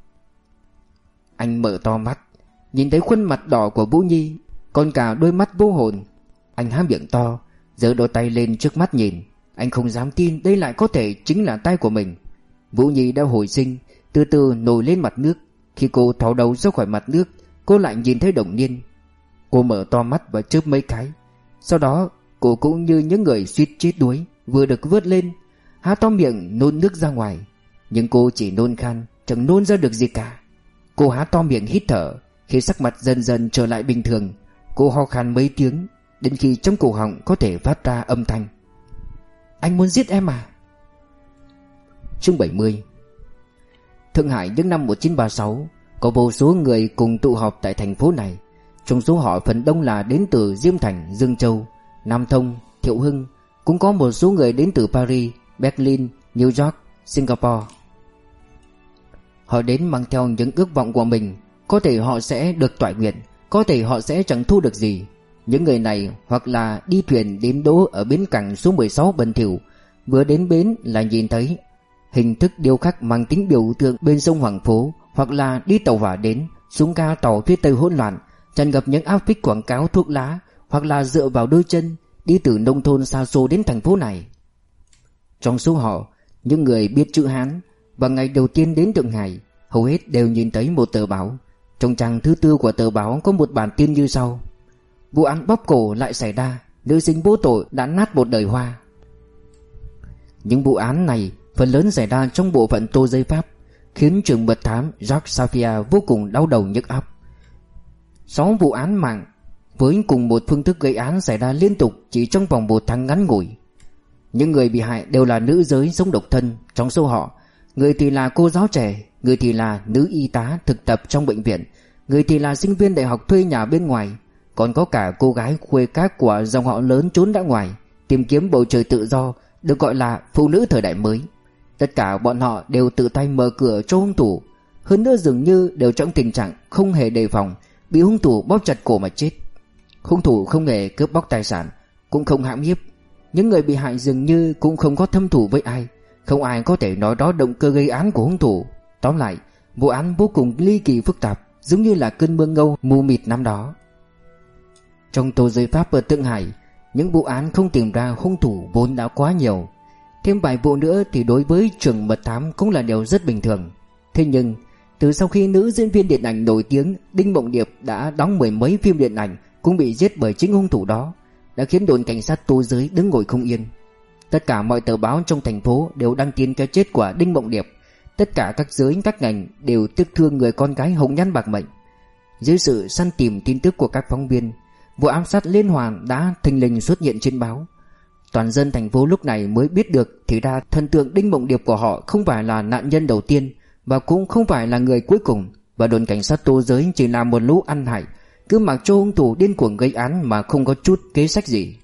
Anh mở to mắt, nhìn thấy khuôn mặt đỏ của Vũ Nhi, còn cả đôi mắt vô hồn. Anh há miệng to, giơ đôi tay lên trước mắt nhìn. Anh không dám tin đây lại có thể chính là tay của mình. Vũ Nhi đã hồi sinh, từ từ nổi lên mặt nước. Khi cô thò đầu ra khỏi mặt nước, cô lại nhìn thấy Đồng Niên. Cô mở to mắt và chớp mấy cái. Sau đó cô cũng như những người suýt chết đuối, vừa được vớt lên, há to miệng nôn nước ra ngoài. Nhưng cô chỉ nôn khan, chẳng nôn ra được gì cả. Cô há to miệng hít thở. Khi sắc mặt dần dần trở lại bình thường, cô ho khan mấy tiếng, đến khi trong cổ họng có thể phát ra âm thanh. Anh muốn giết em à? Chương bảy mươi. Thượng Hải những năm một nghìn chín trăm ba mươi sáu, có vô số người cùng tụ họp tại thành phố này. Trong số họ phần đông là đến từ Diêm Thành, Dương Châu, Nam Thông, Thiệu Hưng. Cũng có một số người đến từ Paris, Berlin, New York, Singapore. Họ đến mang theo những ước vọng của mình. Có thể họ sẽ được toại nguyện, có thể họ sẽ chẳng thu được gì. Những người này hoặc là đi thuyền đến đỗ ở bến cảng số mười sáu bẩn thỉu, vừa đến bến là nhìn thấy hình thức điêu khắc mang tính biểu tượng bên sông Hoàng Phố, hoặc là đi tàu hỏa đến, xuống ga tàu phía Tây hỗn loạn, tràn ngập những áp phích quảng cáo thuốc lá, hoặc là dựa vào đôi chân đi từ nông thôn xa xôi đến thành phố này. Trong số họ, những người biết chữ Hán và ngày đầu tiên đến Thượng Hải, hầu hết đều nhìn thấy một tờ báo. Trong trang thứ tư của tờ báo có một bản tin như sau: vụ án bóp cổ lại xảy ra, nữ sinh vô tội đã nát một đời hoa. Những vụ án này phần lớn xảy ra trong bộ phận tô giấy Pháp, khiến trưởng mật thám Jacques Savia vô cùng đau đầu nhức óc. Sáu vụ án mạng với cùng một phương thức gây án xảy ra liên tục chỉ trong vòng một tháng ngắn ngủi. Những người bị hại đều là nữ giới sống độc thân. Trong số họ, người thì là cô giáo trẻ, người thì là nữ y tá thực tập trong bệnh viện, người thì là sinh viên đại học thuê nhà bên ngoài. Còn có cả cô gái khuê các của dòng họ lớn trốn ra ngoài tìm kiếm bầu trời tự do, được gọi là phụ nữ thời đại mới. Tất cả bọn họ đều tự tay mở cửa cho hung thủ. Hơn nữa dường như đều trong tình trạng không hề đề phòng, bị hung thủ bóp chặt cổ mà chết. Hung thủ không hề cướp bóc tài sản, cũng không hãm hiếp. Những người bị hại dường như cũng không có thâm thù với ai. Không ai có thể nói rõ động cơ gây án của hung thủ. Tóm lại, vụ án vô cùng ly kỳ phức tạp, giống như là cơn mưa ngâu mù mịt năm đó. Trong tô giấy Pháp ở Thượng Hải, những vụ án không tìm ra hung thủ vốn đã quá nhiều. Thêm vài vụ nữa thì đối với trưởng mật thám cũng là điều rất bình thường. Thế nhưng, từ sau khi nữ diễn viên điện ảnh nổi tiếng Đinh Mộng Điệp đã đóng mười mấy phim điện ảnh cũng bị giết bởi chính hung thủ đó, đã khiến đồn cảnh sát tô giới đứng ngồi không yên. Tất cả mọi tờ báo trong thành phố đều đăng tin cái chết của Đinh Mộng Điệp. Tất cả các giới các ngành đều tiếc thương người con gái hồng nhan bạc mệnh. Dưới sự săn tìm tin tức của các phóng viên, vụ ám sát liên hoàn đã thình lình xuất hiện trên báo. Toàn dân thành phố lúc này mới biết được thì ra thần tượng Đinh Mộng Điệp của họ không phải là nạn nhân đầu tiên, và cũng không phải là người cuối cùng. Và đồn cảnh sát tô giới chỉ là một lũ ăn hại, cứ mặc cho hung thủ điên cuồng gây án mà không có chút kế sách gì.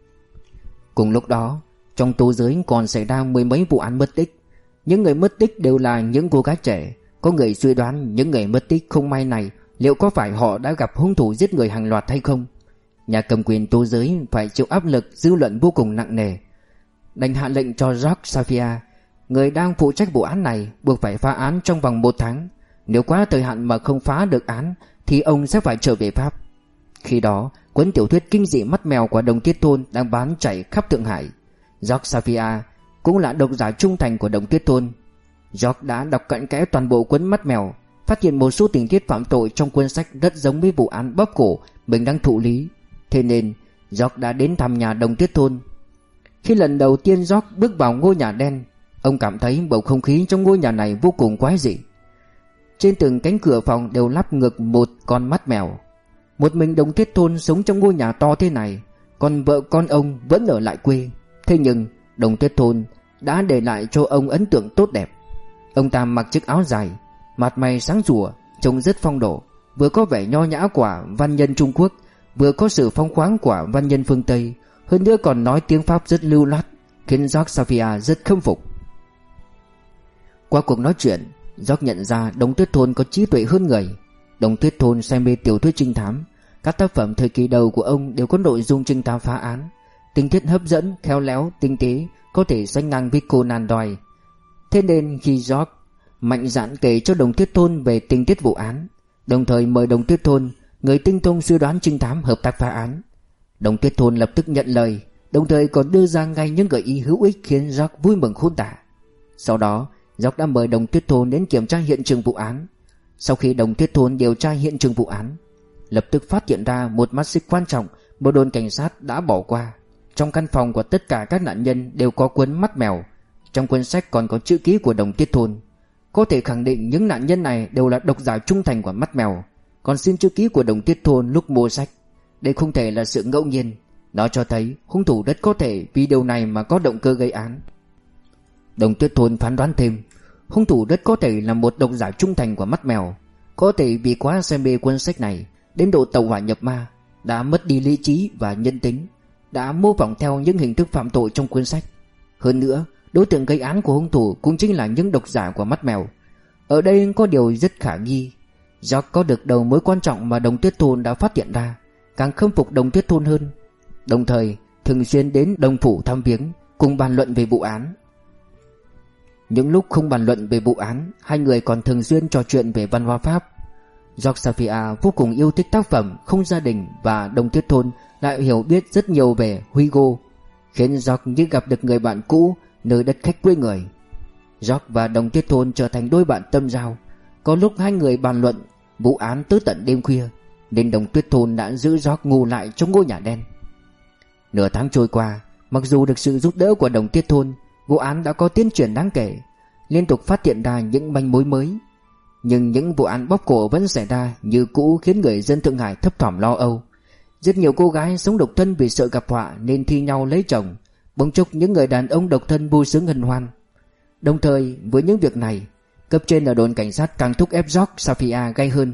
Cùng lúc đó, trong tô giới còn xảy ra mười mấy vụ án mất tích. Những người mất tích đều là những cô gái trẻ. Có người suy đoán những người mất tích không may này liệu có phải họ đã gặp hung thủ giết người hàng loạt hay không. Nhà cầm quyền tô giới phải chịu áp lực dư luận vô cùng nặng nề, đành hạ lệnh cho Jacques Savia, người đang phụ trách vụ án này, buộc phải phá án trong vòng một tháng. Nếu quá thời hạn mà không phá được án thì ông sẽ phải trở về Pháp. Khi đó, cuốn tiểu thuyết kinh dị Mắt Mèo của Đồng Tuyết Thôn đang bán chạy khắp Thượng Hải. Jacques Savia cũng là độc giả trung thành của Đồng Tuyết Thôn. Jacques đã đọc cặn kẽ toàn bộ cuốn Mắt Mèo, phát hiện một số tình tiết phạm tội trong cuốn sách rất giống với vụ án bóp cổ mình đang thụ lý. Thế nên Jacques đã đến thăm nhà Đồng Tuyết Thôn. Khi lần đầu tiên Jacques bước vào ngôi nhà đen, ông cảm thấy bầu không khí trong ngôi nhà này vô cùng quái dị. Trên từng cánh cửa phòng đều lắp ngược một con mắt mèo. Một mình Đồng Tuyết Thôn sống trong ngôi nhà to thế này, còn vợ con ông vẫn ở lại quê. Thế nhưng Đồng Tuyết Thôn đã để lại cho ông ấn tượng tốt đẹp. Ông ta mặc chiếc áo dài, mặt mày sáng sủa, trông rất phong độ, vừa có vẻ nho nhã của văn nhân Trung Quốc, vừa có sự phóng khoáng của văn nhân phương Tây, hơn nữa còn nói tiếng Pháp rất lưu loát, khiến Jacques Savia rất khâm phục. Qua cuộc nói chuyện, Jacques nhận ra Đồng Tuyết Thôn có trí tuệ hơn người. Đồng Tuyết Thôn say mê tiểu thuyết trinh thám. Các tác phẩm thời kỳ đầu của ông đều có nội dung trinh thám phá án, tình tiết hấp dẫn, khéo léo, tinh tế, có thể sánh ngang với Conan Doyle. Thế nên khi Jacques mạnh dạn kể cho Đồng Tuyết Thôn về tình tiết vụ án, đồng thời mời Đồng Tuyết Thôn, người tinh thông suy đoán trinh thám, hợp tác phá án, Đồng Tuyết Thôn lập tức nhận lời, đồng thời còn đưa ra ngay những gợi ý hữu ích khiến Jacques vui mừng khôn tả. Sau đó, Jacques đã mời Đồng Tuyết Thôn đến kiểm tra hiện trường vụ án. Sau khi Đồng Tuyết Thôn điều tra hiện trường vụ án, lập tức phát hiện ra một mắt xích quan trọng mà đồn cảnh sát đã bỏ qua. Trong căn phòng của tất cả các nạn nhân đều có cuốn Mắt Mèo. Trong cuốn sách còn có chữ ký của Đồng Tuyết Thôn. Có thể khẳng định những nạn nhân này đều là độc giả trung thành của Mắt Mèo, còn xin chữ ký của Đồng Tuyết Thôn lúc mua sách. Đây không thể là sự ngẫu nhiên. Nó cho thấy hung thủ rất có thể vì điều này mà có động cơ gây án. Đồng Tuyết Thôn phán đoán thêm, hung thủ rất có thể là một độc giả trung thành của Mắt Mèo, có thể vì quá say mê cuốn sách này đến độ tẩu hỏa nhập ma, đã mất đi lý trí và nhân tính, đã mô phỏng theo những hình thức phạm tội trong cuốn sách. Hơn nữa, đối tượng gây án của hung thủ cũng chính là những độc giả của Mắt Mèo. Ở đây có điều rất khả nghi. Do có được đầu mối quan trọng mà Đồng Tuyết Thôn đã phát hiện ra, càng khâm phục Đồng Tuyết Thôn hơn, đồng thời thường xuyên đến Đồng phủ thăm viếng, cùng bàn luận về vụ án. Những lúc không bàn luận về vụ án, hai người còn thường xuyên trò chuyện về văn hóa Pháp. George Sophia vô cùng yêu thích tác phẩm Không gia đình, và Đồng Tuyết Thôn lại hiểu biết rất nhiều về Hugo, khiến George như gặp được người bạn cũ nơi đất khách quê người. George và Đồng Tuyết Thôn trở thành đôi bạn tâm giao. Có lúc hai người bàn luận vụ án tới tận đêm khuya, nên Đồng Tuyết Thôn đã giữ George ngủ lại trong ngôi nhà đen. Nửa tháng trôi qua, mặc dù được sự giúp đỡ của Đồng Tuyết Thôn, vụ án đã có tiến triển đáng kể, liên tục phát hiện ra những manh mối mới. Nhưng những vụ án bóp cổ vẫn xảy ra như cũ, khiến người dân Thượng Hải thấp thỏm lo âu. Rất nhiều cô gái sống độc thân vì sợ gặp họa nên thi nhau lấy chồng. Bỗng chốc những người đàn ông độc thân vui sướng hân hoan. Đồng thời với những việc này, cấp trên ở đồn cảnh sát càng thúc ép George Sophia gay hơn,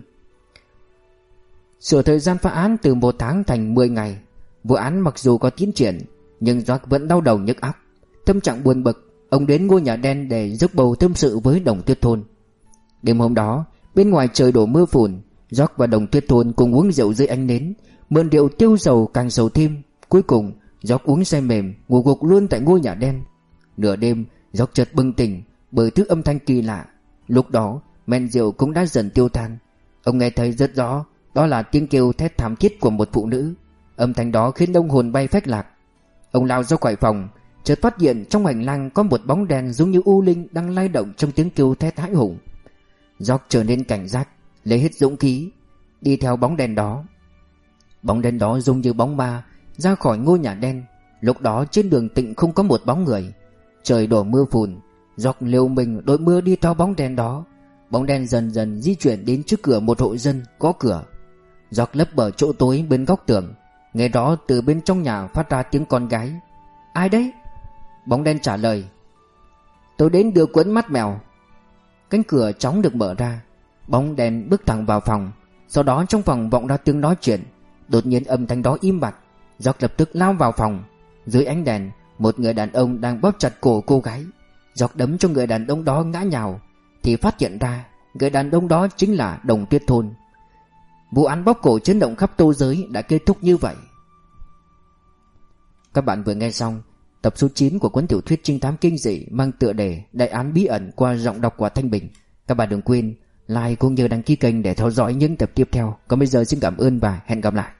sửa thời gian phá án từ một tháng thành mười ngày. Vụ án mặc dù có tiến triển, nhưng George vẫn đau đầu nhức óc. Tâm trạng buồn bực, ông đến ngôi nhà đen để dốc bầu tâm sự với Đồng Tuyết Thôn. Đêm hôm đó, bên ngoài trời đổ mưa phùn, George và Đồng Tuyết Thôn cùng uống rượu dưới ánh nến, mượn rượu tiêu sầu càng sầu thêm. Cuối cùng George uống say mềm, ngủ gục luôn tại ngôi nhà đen. Nửa đêm, George chợt bừng tỉnh bởi thứ âm thanh kỳ lạ. Lúc đó men rượu cũng đã dần tiêu tan. Ông nghe thấy rất rõ, đó là tiếng kêu thét thảm thiết của một phụ nữ. Âm thanh đó khiến ông hồn bay phách lạc. Ông lao ra khỏi phòng, chợt phát hiện trong hành lang có một bóng đen giống như u linh đang lay động trong tiếng kêu thét hãi hùng. George trở nên cảnh giác, lấy hết dũng khí đi theo bóng đen đó. Bóng đen đó giống như bóng ma ra khỏi ngôi nhà đen. Lúc đó trên đường Tịnh không có một bóng người. Trời đổ mưa phùn, George liều mình đội mưa đi theo bóng đen đó. Bóng đen dần dần di chuyển đến trước cửa một hộ dân có cửa. George lấp bờ chỗ tối bên góc tường, nghe đó từ bên trong nhà phát ra tiếng con gái. Ai đấy? Bóng đen trả lời. Tôi đến đưa cuốn Mắt Mèo. Cánh cửa chóng được mở ra. Bóng đen bước thẳng vào phòng. Sau đó trong phòng vọng ra tiếng nói chuyện. Đột nhiên âm thanh đó im bặt. George lập tức lao vào phòng. Dưới ánh đèn, một người đàn ông đang bóp chặt cổ cô gái. George đấm cho người đàn ông đó ngã nhào, thì phát hiện ra người đàn ông đó chính là Đồng Tuyết Thôn. Vụ án bóp cổ chấn động khắp Tô Giới đã kết thúc như vậy. Các bạn vừa nghe xong tập số chín của cuốn tiểu thuyết trinh thám kinh dị mang tựa đề Đại án bí ẩn qua giọng đọc của Thanh Bình. Các bạn đừng quên like cũng như đăng ký kênh để theo dõi những tập tiếp theo. Còn bây giờ xin cảm ơn và hẹn gặp lại.